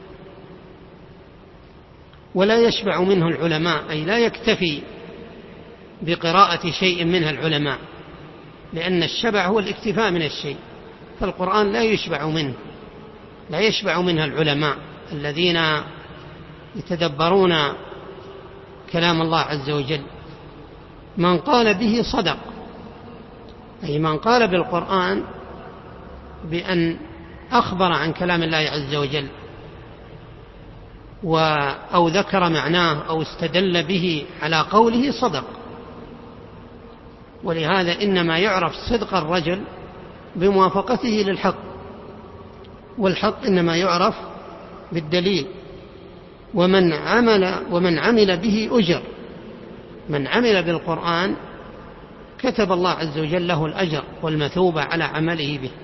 S1: ولا يشبع منه العلماء، أي لا يكتفي بقراءة شيء منها العلماء، لأن الشبع هو الاكتفاء من الشيء، فالقرآن لا يشبع منه، لا يشبع منها العلماء الذين يتدبرون كلام الله عز وجل. من قال به صدق، أي من قال بالقرآن بأن أخبر عن كلام الله عز وجل أو ذكر معناه أو استدل به على قوله صدق. ولهذا إنما يعرف صدق الرجل بموافقته للحق، والحق إنما يعرف بالدليل. ومن عمل به أجر، من عمل بالقرآن كتب الله عز وجل له الأجر والمثوبة على عمله به.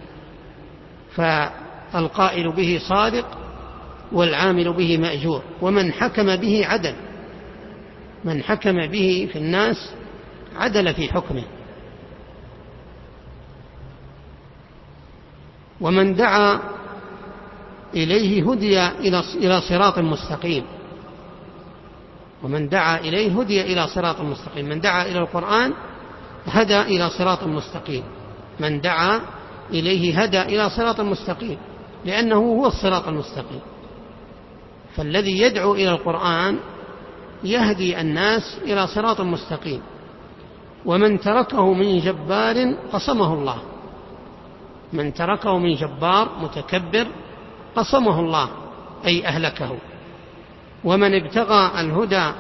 S1: فالقائل به صادق والعامل به مأجور. ومن حكم به عدل، من حكم به في الناس عدل في حكمه. ومن دعا إليه هدي إلى صراط مستقيم. ومن دعا إليه هدي إلى صراط مستقيم. من دعا إلى القرآن هدى إلى صراط مستقيم. من دعا إليه هدى إلى صراط مستقيم، لأنه هو الصراط المستقيم. فالذي يدعو إلى القرآن يهدي الناس إلى صراط مستقيم. ومن تركه من جبار قصمه الله، من تركه من جبار متكبر قصمه الله، أي أهلكه. ومن ابتغى الهدى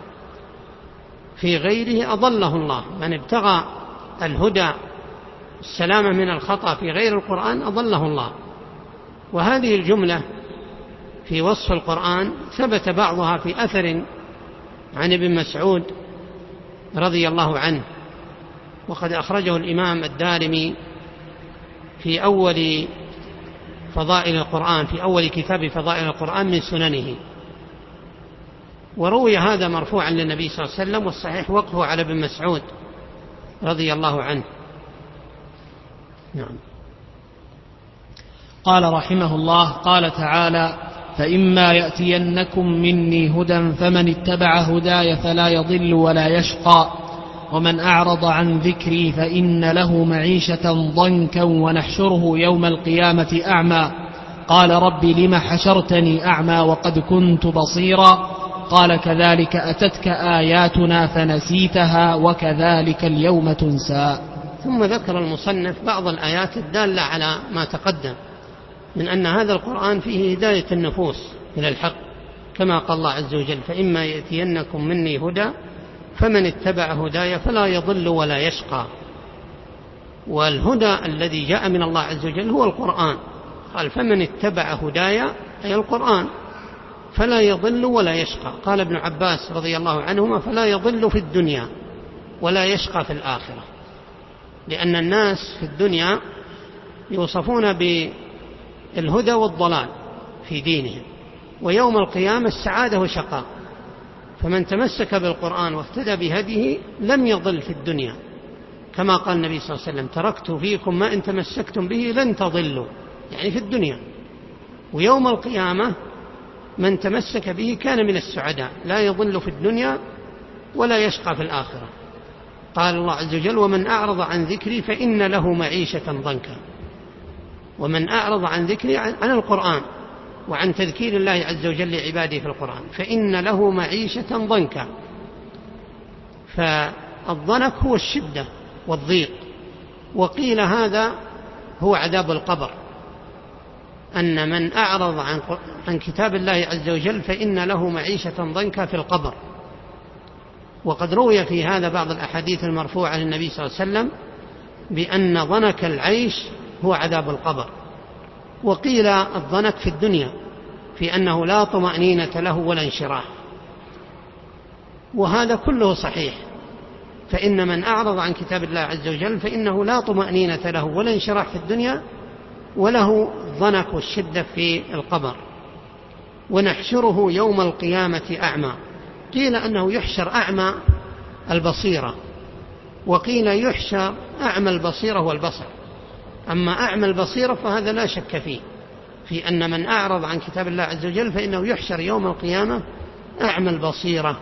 S1: في غيره أضله الله. من ابتغى الهدى السلامة من الخطأ في غير القرآن أضله الله. وهذه الجملة في وصف القرآن ثبت بعضها في أثر عن ابن مسعود رضي الله عنه، وقد أخرجه الإمام الدارمي في أول فضائل القرآن، في أول كتاب فضائل القرآن من سننه. وروي هذا مرفوعا للنبي صلى الله عليه وسلم، والصحيح وقفه على ابن مسعود رضي الله عنه. نعم.
S2: قال رحمه الله: قال تعالى: فإما يأتينكم مني هدى فمن اتبع هداي فلا يضل ولا يشقى ومن أعرض عن ذكري فإن له معيشة ضنكا ونحشره يوم القيامة أعمى. قال: رب لم حشرتني أعمى وقد كنت بصيرا؟ قال: كذلك أتتك آياتنا فنسيتها وكذلك اليوم تنسى.
S1: ثم ذكر المصنف بعض الآيات الدالة على ما تقدم من أن هذا القرآن فيه هداية النفوس إلى الحق، كما قال الله عز وجل: فإما يأتينكم مني هدى فمن اتبع هداي فلا يضل ولا يشقى. والهدى الذي جاء من الله عز وجل هو القرآن. قال: فمن اتبع هداي أي القرآن فلا يضل ولا يشقى. قال ابن عباس رضي الله عنهما: فلا يضل في الدنيا ولا يشقى في الآخرة. لأن الناس في الدنيا يوصفون بالهدى والضلال في دينهم، ويوم القيامة السعادة والشقاء. فمن تمسك بالقرآن واهتدى بهديه لم يضل في الدنيا، كما قال النبي صلى الله عليه وسلم: تركت فيكم ما إن تمسكتم به لن تضلوا، يعني في الدنيا. ويوم القيامة من تمسك به كان من السعداء، لا يضل في الدنيا ولا يشقى في الآخرة. قال الله عز وجل: ومن أعرض عن ذكري فإن له معيشة ضنكا. ومن أعرض عن ذكري، عن القرآن وعن تذكير الله عز وجل لعباده في القرآن، فإن له معيشة ضنكا. فالضنك هو الشدة والضيق. وقيل هذا هو عذاب القبر، أن من أعرض عن كتاب الله عز وجل فإن له معيشة ضنكا في القبر. وقد روي في هذا بعض الأحاديث المرفوعة للنبي صلى الله عليه وسلم بأن ضنك العيش هو عذاب القبر. وقيل الضنك في الدنيا، في أنه لا طمأنينة له ولا انشراح. وهذا كله صحيح. فإن من أعرض عن كتاب الله عز وجل فإنه لا طمأنينة له ولا انشراح في الدنيا، وله ضنك والشدة في القبر. ونحشره يوم القيامة أعمى. قيل أنه يحشر أعمى البصيرة، وقيل يحشر أعمى البصيرة والبصر. أما أعمى البصيرة فهذا لا شك فيه، في أن من أعرض عن كتاب الله عز وجل فإنه يحشر يوم القيامة أعمى البصيرة.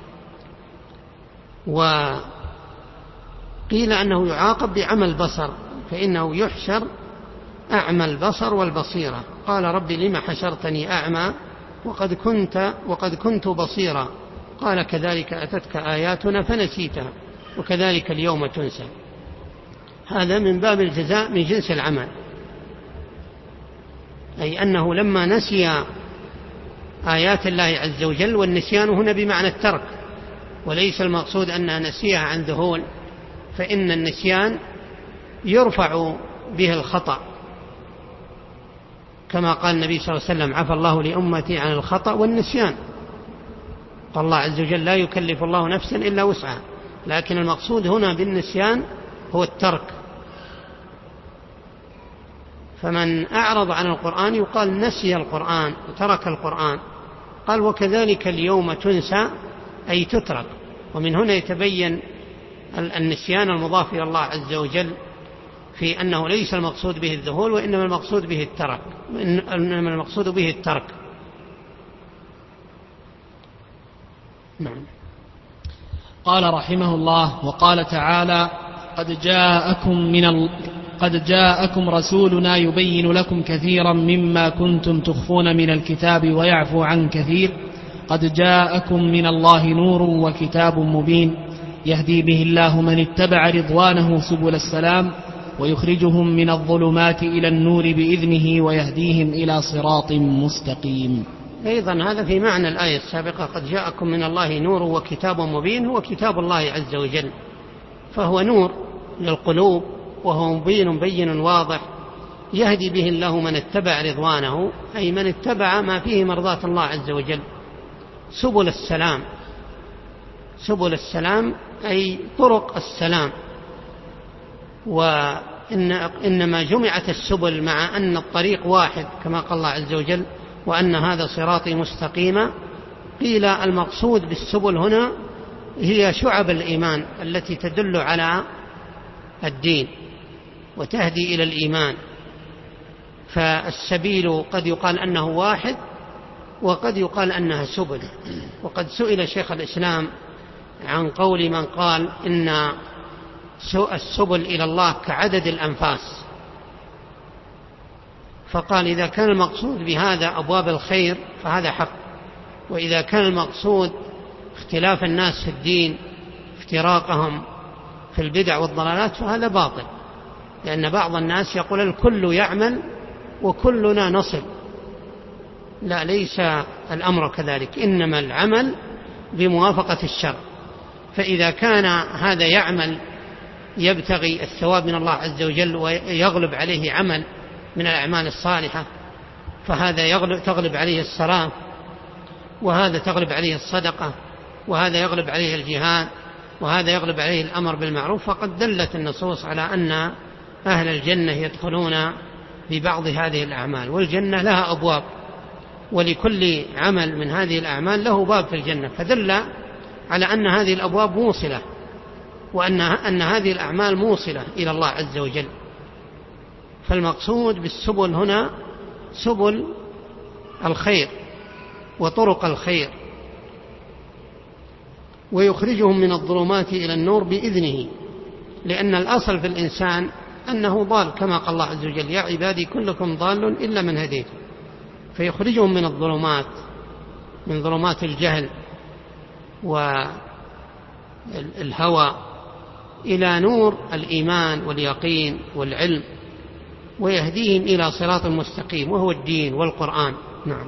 S1: وقيل أنه يعاقب بعمى البصر، فإنه يحشر أعمى البصر والبصيرة. قال رب لم حشرتني أعمى وقد كنت بصيرا. قال كذلك أتتك آياتنا فنسيتها وكذلك اليوم تنسى. هذا من باب الجزاء من جنس العمل، أي أنه لما نسي آيات الله عز وجل، والنسيان هنا بمعنى الترك، وليس المقصود أنها نسيها عن ذهول، فإن النسيان يرفع به الخطأ، كما قال النبي صلى الله عليه وسلم عفى الله لأمتي عن الخطأ والنسيان. قال الله عز وجل لا يكلف الله نفسا إلا وسعها، لكن المقصود هنا بالنسيان هو الترك. فمن أعرض عن القرآن يقال نسي القرآن وترك القرآن. قال وكذلك اليوم تنسى، أي تترك. ومن هنا يتبين النسيان المضاف إلى الله عز وجل في أنه ليس المقصود به الذهول، وإنما المقصود به الترك. نعم.
S2: قال رحمه الله: وقال تعالى: قد جاءكم رسولنا يبين لكم كثيرا مما كنتم تخفون من الكتاب ويعفو عن كثير. قد جاءكم من الله نور وكتاب مبين يهدي به الله من اتبع رضوانه سبل السلام ويخرجهم من الظلمات إلى النور بإذنه ويهديهم إلى صراط مستقيم.
S1: أيضا هذا في معنى الآية السابقة: قد جاءكم من الله نور وكتاب مبين. هو كتاب الله عز وجل، فهو نور للقلوب، وهو بين واضح يهدي به الله من اتبع رضوانه، أي من اتبع ما فيه مرضاة الله عز وجل، سبل السلام. سبل السلام أي طرق السلام. وإنما جمعت السبل مع أن الطريق واحد، كما قال الله عز وجل: وأن هذا صراطي مستقيما. قيل المقصود بالسبل هنا هي شعب الإيمان التي تدل على الدين وتهدي إلى الإيمان. فالسبيل قد يقال أنه واحد، وقد يقال أنها سبل. وقد سئل شيخ الإسلام عن قول من قال إن السبل إلى الله كعدد الأنفاس، فقال: إذا كان المقصود بهذا أبواب الخير فهذا حق، وإذا كان المقصود اختلاف الناس في الدين، افتراقهم في البدع والضلالات، فهذا باطل، لأن بعض الناس يقول الكل يعمل وكلنا نصل. لا، ليس الأمر كذلك، إنما العمل بموافقة الشرع. فإذا كان هذا يعمل يبتغي الثواب من الله عز وجل ويغلب عليه عمل من الأعمال الصالحة، فهذا تغلب عليه الصلاة، وهذا تغلب عليه الصدقة، وهذا يغلب عليه الجهاد، وهذا يغلب عليه الأمر بالمعروف. فقد دلت النصوص على أن أهل الجنة يدخلون ببعض هذه الأعمال، والجنة لها أبواب، ولكل عمل من هذه الأعمال له باب في الجنة، فدل على أن هذه الأبواب موصلة، وأن هذه الأعمال موصلة إلى الله عز وجل. فالمقصود بالسبل هنا سبل الخير وطرق الخير، ويخرجهم من الظلمات إلى النور بإذنه، لأن الأصل في الإنسان أنه ضال، كما قال الله عز وجل: يا عبادي كلكم ضال إلا من هديته. فيخرجهم من الظلمات، من ظلمات الجهل والهوى إلى نور الإيمان واليقين والعلم، ويهديهم إلى صراط مستقيم، وهو الدين والقرآن. نعم.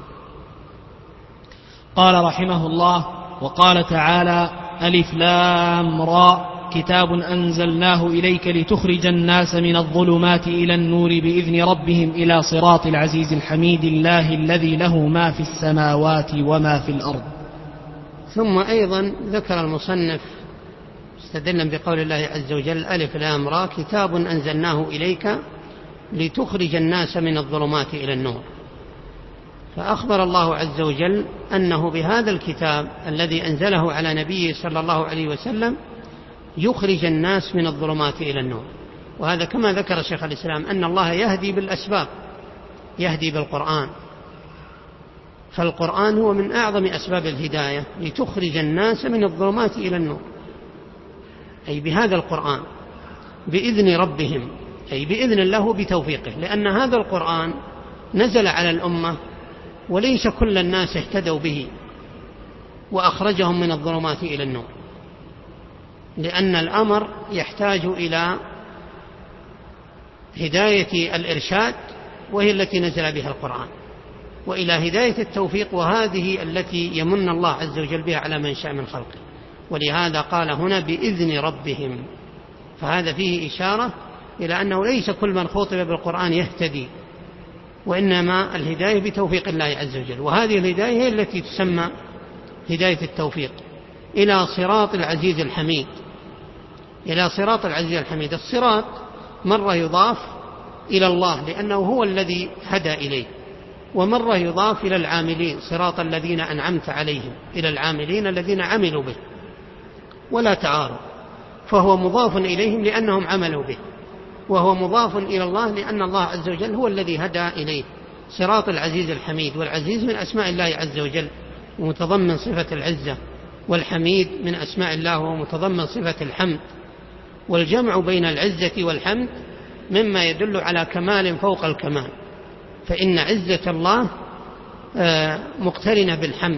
S2: قال رحمه الله: وقال تعالى: ألف لام را كتاب أنزلناه إليك لتخرج الناس من الظلمات إلى النور بإذن ربهم إلى صراط العزيز الحميد الله الذي له ما في السماوات وما في الأرض.
S1: ثم أيضا ذكر المصنف استدلا بقول الله عز وجل: ألف لام را كتاب أنزلناه إليك لتخرج الناس من الظلمات إلى النور. فأخبر الله عز وجل أنه بهذا الكتاب الذي أنزله على نبيه صلى الله عليه وسلم يخرج الناس من الظلمات إلى النور. وهذا كما ذكر شيخ الإسلام أن الله يهدي بالأسباب، يهدي بالقرآن. فالقرآن هو من أعظم أسباب الهداية، لتخرج الناس من الظلمات إلى النور، أي بهذا القرآن بإذن ربهم، أي بإذن الله بتوفيقه، لأن هذا القرآن نزل على الأمة وليس كل الناس اهتدوا به وأخرجهم من الظلمات إلى النور، لأن الأمر يحتاج إلى هداية الإرشاد وهي التي نزل بها القرآن، وإلى هداية التوفيق وهذه التي يمن الله عز وجل بها على من شاء من خلقه. ولهذا قال هنا بإذن ربهم، فهذا فيه إشارة إلى أنه ليس كل من خاطب بالقرآن يهتدي، وإنما الهداية بتوفيق الله عز وجل، وهذه الهداية هي التي تسمى هداية التوفيق إلى صراط العزيز الحميد. إلى صراط العزيز الحميد، الصراط مرة يضاف إلى الله لأنه هو الذي هدى إليه، ومرة يضاف إلى العاملين، صراط الذين أنعمت عليهم، إلى العاملين الذين عملوا به، ولا تعارض، فهو مضاف إليهم لأنهم عملوا به، وهو مضاف إلى الله لأن الله عز وجل هو الذي هدى إليه. صراط العزيز الحميد، والعزيز من أسماء الله عز وجل ومتضمن صفة العزة، والحميد من أسماء الله ومتضمن صفة الحمد، والجمع بين العزة والحمد مما يدل على كمال فوق الكمال، فإن عزة الله مقترنة بالحمد،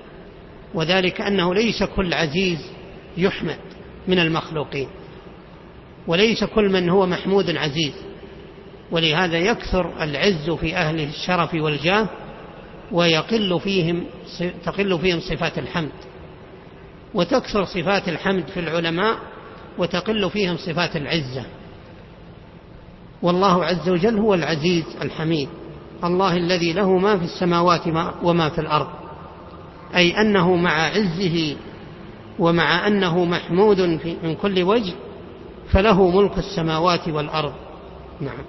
S1: وذلك أنه ليس كل عزيز يحمد من المخلوقين، وليس كل من هو محمود عزيز، ولهذا يكثر العز في أهل الشرف والجاه وتقل فيهم صفات الحمد، وتكثر صفات الحمد في العلماء وتقل فيهم صفات العزة. والله عز وجل هو العزيز الحميد، الله الذي له ما في السماوات وما في الأرض، أي أنه مع عزه ومع أنه محمود من كل وجه فله ملك السماوات والأرض. نعم.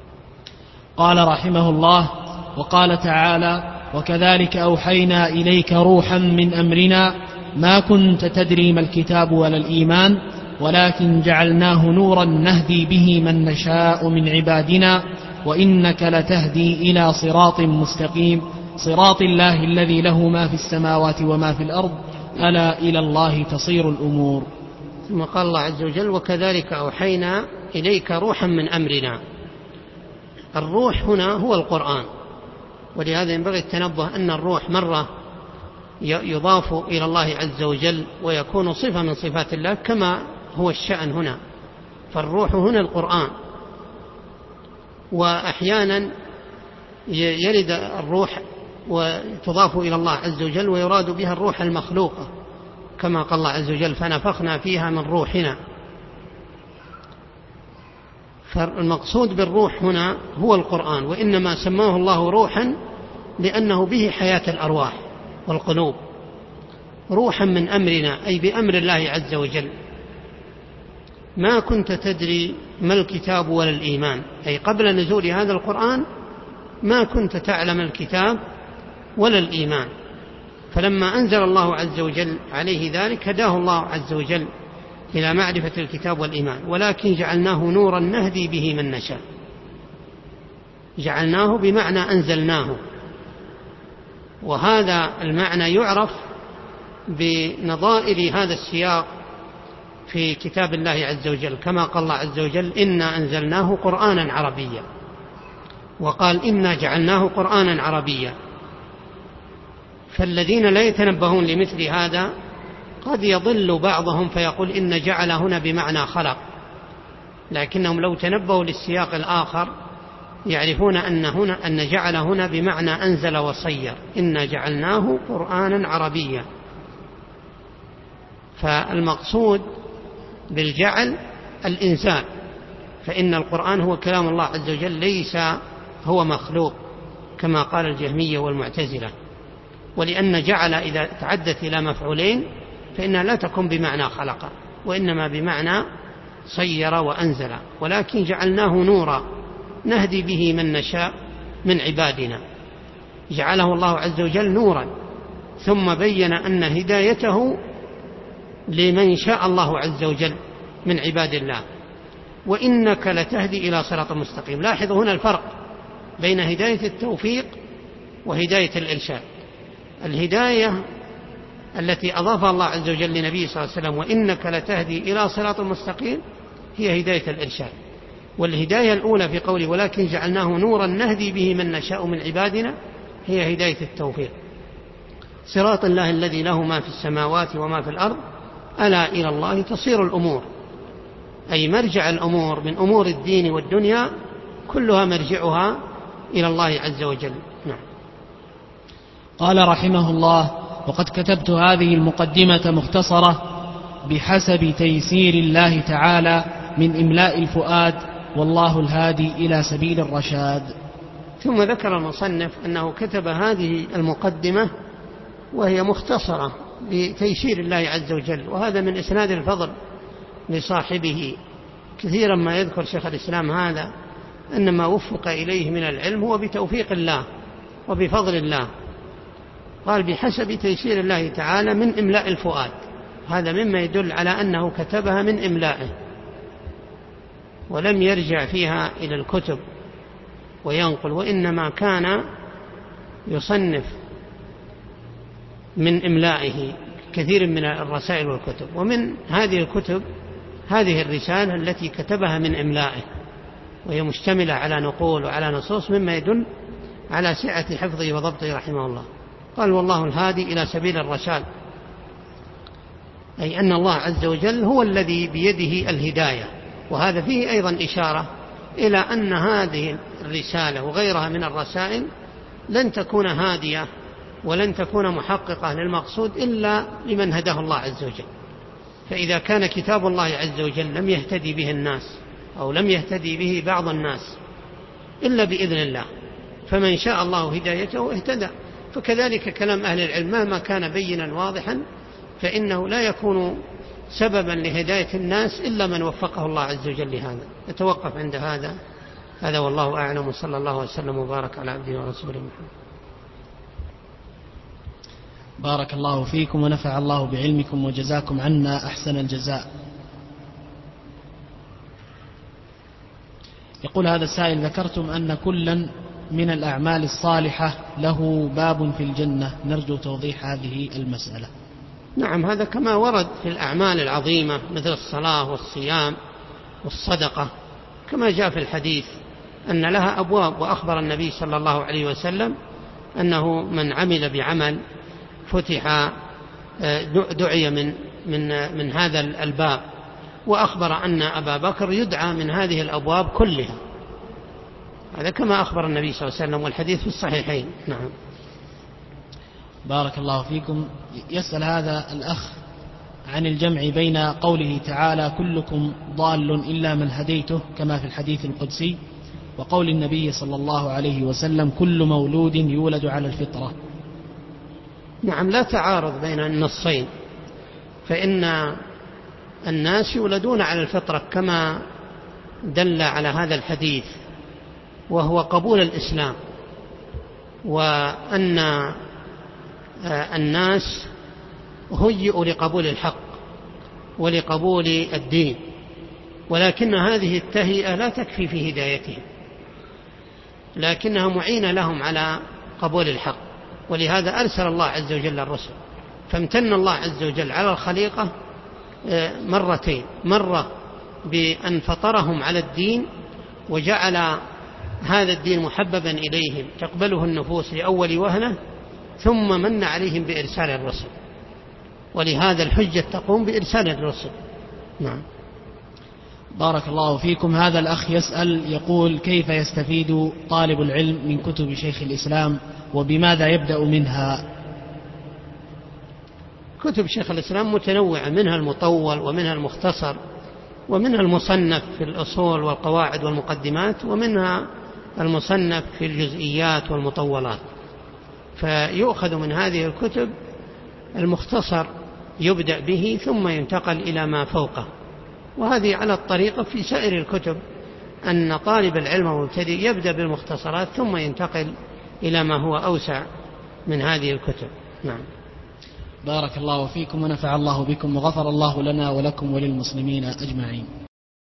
S2: قال رحمه الله: وقال تعالى: وكذلك أوحينا إليك روحا من أمرنا ما كنت تدري ما الكتاب ولا الإيمان ولكن جعلناه نورا نهدي به من نشاء من عبادنا وإنك لتهدي إلى صراط مستقيم صراط الله الذي له ما في السماوات وما في الأرض ألا إلى الله تصير الأمور.
S1: ثم قال الله عز وجل: وكذلك أوحينا إليك روحا من أمرنا. الروح هنا هو القرآن، ولهذا ينبغي التنبه أن الروح مرة يضاف إلى الله عز وجل ويكون صفة من صفات الله كما هو الشأن هنا، فالروح هنا القرآن، وأحيانا يرد الروح وتضاف إلى الله عز وجل ويراد بها الروح المخلوقة كما قال الله عز وجل: فنفخنا فيها من روحنا. فالمقصود بالروح هنا هو القرآن، وإنما سماه الله روحا لأنه به حياة الأرواح والقلوب. روحا من أمرنا أي بأمر الله عز وجل. ما كنت تدري ما الكتاب ولا الإيمان، أي قبل نزول هذا القرآن ما كنت تعلم الكتاب ولا الإيمان، فلما أنزل الله عز وجل عليه ذلك هداه الله عز وجل إلى معرفة الكتاب والإيمان. ولكن جعلناه نورا نهدي به من نشاء. جعلناه بمعنى أنزلناه، وهذا المعنى يعرف بنظائر هذا السياق في كتاب الله عز وجل، كما قال الله عز وجل: إنا أنزلناه قرآنا عربيا، وقال: إنا جعلناه قرآنا عربيا. فالذين لا يتنبهون لمثل هذا قد يضل بعضهم فيقول إن جعل هنا بمعنى خلق، لكنهم لو تنبهوا للسياق الآخر يعرفون أن جعل هنا بمعنى أنزل وصير. إنا جعلناه قرآنا عربيا، فالمقصود بالجعل الإنسان، فإن القرآن هو كلام الله عز وجل ليس هو مخلوق كما قال الجهمية والمعتزلة. ولأن جعل إذا تعدت إلى مفعولين فإنها لا تكون بمعنى خلق، وإنما بمعنى صير وأنزل. ولكن جعلناه نورا نهدي به من نشاء من عبادنا. جعله الله عز وجل نورا، ثم بين أن هدايته لمن شاء الله عز وجل من عباد الله. وإنك لتهدي إلى صراط مستقيم. لاحظوا هنا الفرق بين هداية التوفيق وهداية الإرشاد. الهداية التي أضافها الله عز وجل لنبيه صلى الله عليه وسلم: وإنك لتهدي إلى صراط مستقيم، هي هداية الإرشاد، والهداية الأولى في قوله ولكن جعلناه نورا نهدي به من نشاء من عبادنا هي هداية التوفيق. صراط الله الذي له ما في السماوات وما في الأرض ألا إلى الله تصير الأمور، أي مرجع الأمور من أمور الدين والدنيا كلها مرجعها إلى الله عز وجل. نعم.
S2: قال رحمه الله: وقد كتبت هذه المقدمة مختصرة بحسب تيسير الله تعالى من إملاء الفؤاد، والله الهادي إلى سبيل الرشاد.
S1: ثم ذكر المصنف أنه كتب هذه المقدمة وهي مختصرة بتيسير الله عز وجل، وهذا من إسناد الفضل لصاحبه. كثيرا ما يذكر شيخ الإسلام هذا أن ما وفق إليه من العلم هو بتوفيق الله وبفضل الله. قال بحسب تيسير الله تعالى من إملاء الفؤاد، هذا مما يدل على أنه كتبها من إملائه ولم يرجع فيها إلى الكتب وينقل، وإنما كان يصنف من إملائه كثير من الرسائل والكتب. ومن هذه الكتب هذه الرسالة التي كتبها من إملائه، وهي مشتملة على نقول وعلى نصوص مما يدل على سعة حفظه وضبطه رحمه الله. قال والله الهادي إلى سبيل الرشاد، أي أن الله عز وجل هو الذي بيده الهداية. وهذا فيه أيضا إشارة إلى أن هذه الرسالة وغيرها من الرسائل لن تكون هادية ولن تكون محققة للمقصود إلا لمن هداه الله عز وجل. فإذا كان كتاب الله عز وجل لم يهتدي به الناس أو لم يهتدي به بعض الناس إلا بإذن الله، فمن شاء الله هدايته اهتدى. فكذلك كلام أهل العلم مهما كان بينا واضحا فإنه لا يكون سببا لهداية الناس إلا من وفقه الله عز وجل لهذا. نتوقف عند هذا والله أعلم، وصلى الله وسلم وبارك على عبده ورسوله محمد.
S2: بارك الله فيكم ونفع الله بعلمكم وجزاكم عنا أحسن الجزاء. يقول هذا السائل: ذكرتم أن كلا من الأعمال الصالحة له باب في الجنة، نرجو توضيح هذه المسألة.
S1: نعم، هذا كما ورد في الأعمال العظيمة مثل الصلاة والصيام والصدقة، كما جاء في الحديث أن لها أبواب. وأخبر النبي صلى الله عليه وسلم أنه من عمل بعمل فتح دعي من هذا الباب، وأخبر أن أبا بكر يدعى من هذه الأبواب كلها. هذا كما أخبر النبي صلى الله عليه وسلم، والحديث في الصحيحين. نعم.
S2: بارك الله فيكم. يسأل هذا الأخ عن الجمع بين قوله تعالى كلكم ضال إلا من هديته كما في الحديث القدسي، وقول النبي صلى الله عليه وسلم كل مولود يولد على الفطرة.
S1: نعم، لا تعارض بين النصين، فإن الناس يولدون على الفطرة كما دل على هذا الحديث، وهو قبول الإسلام، وأن الناس هيئوا لقبول الحق ولقبول الدين، ولكن هذه التهيئة لا تكفي في هدايتهم، لكنها معينة لهم على قبول الحق. ولهذا أرسل الله عز وجل الرسل، فامتن الله عز وجل على الخليقة مرتين: مرة بأن فطرهم على الدين وجعل هذا الدين محببا إليهم تقبله النفوس لأول وهلة، ثم من عليهم بإرسال الرسل، ولهذا الحجة تقوم بإرسال الرسل. نعم.
S2: بارك الله فيكم. هذا الأخ يسأل يقول: كيف يستفيد طالب العلم من كتب شيخ الإسلام وبماذا يبدأ منها؟
S1: كتب شيخ الإسلام متنوعة، منها المطول ومنها المختصر ومنها المصنف في الأصول والقواعد والمقدمات، ومنها المصنف في الجزئيات والمطولات. فيؤخذ من هذه الكتب المختصر يبدأ به ثم ينتقل إلى ما فوقه، وهذه على الطريقة في سائر الكتب، أن طالب العلم المبتدئ يبدأ بالمختصرات ثم ينتقل إلى ما هو أوسع من هذه الكتب. نعم.
S2: بارك الله فيكم ونفع الله بكم وغفر الله لنا ولكم وللمسلمين أجمعين.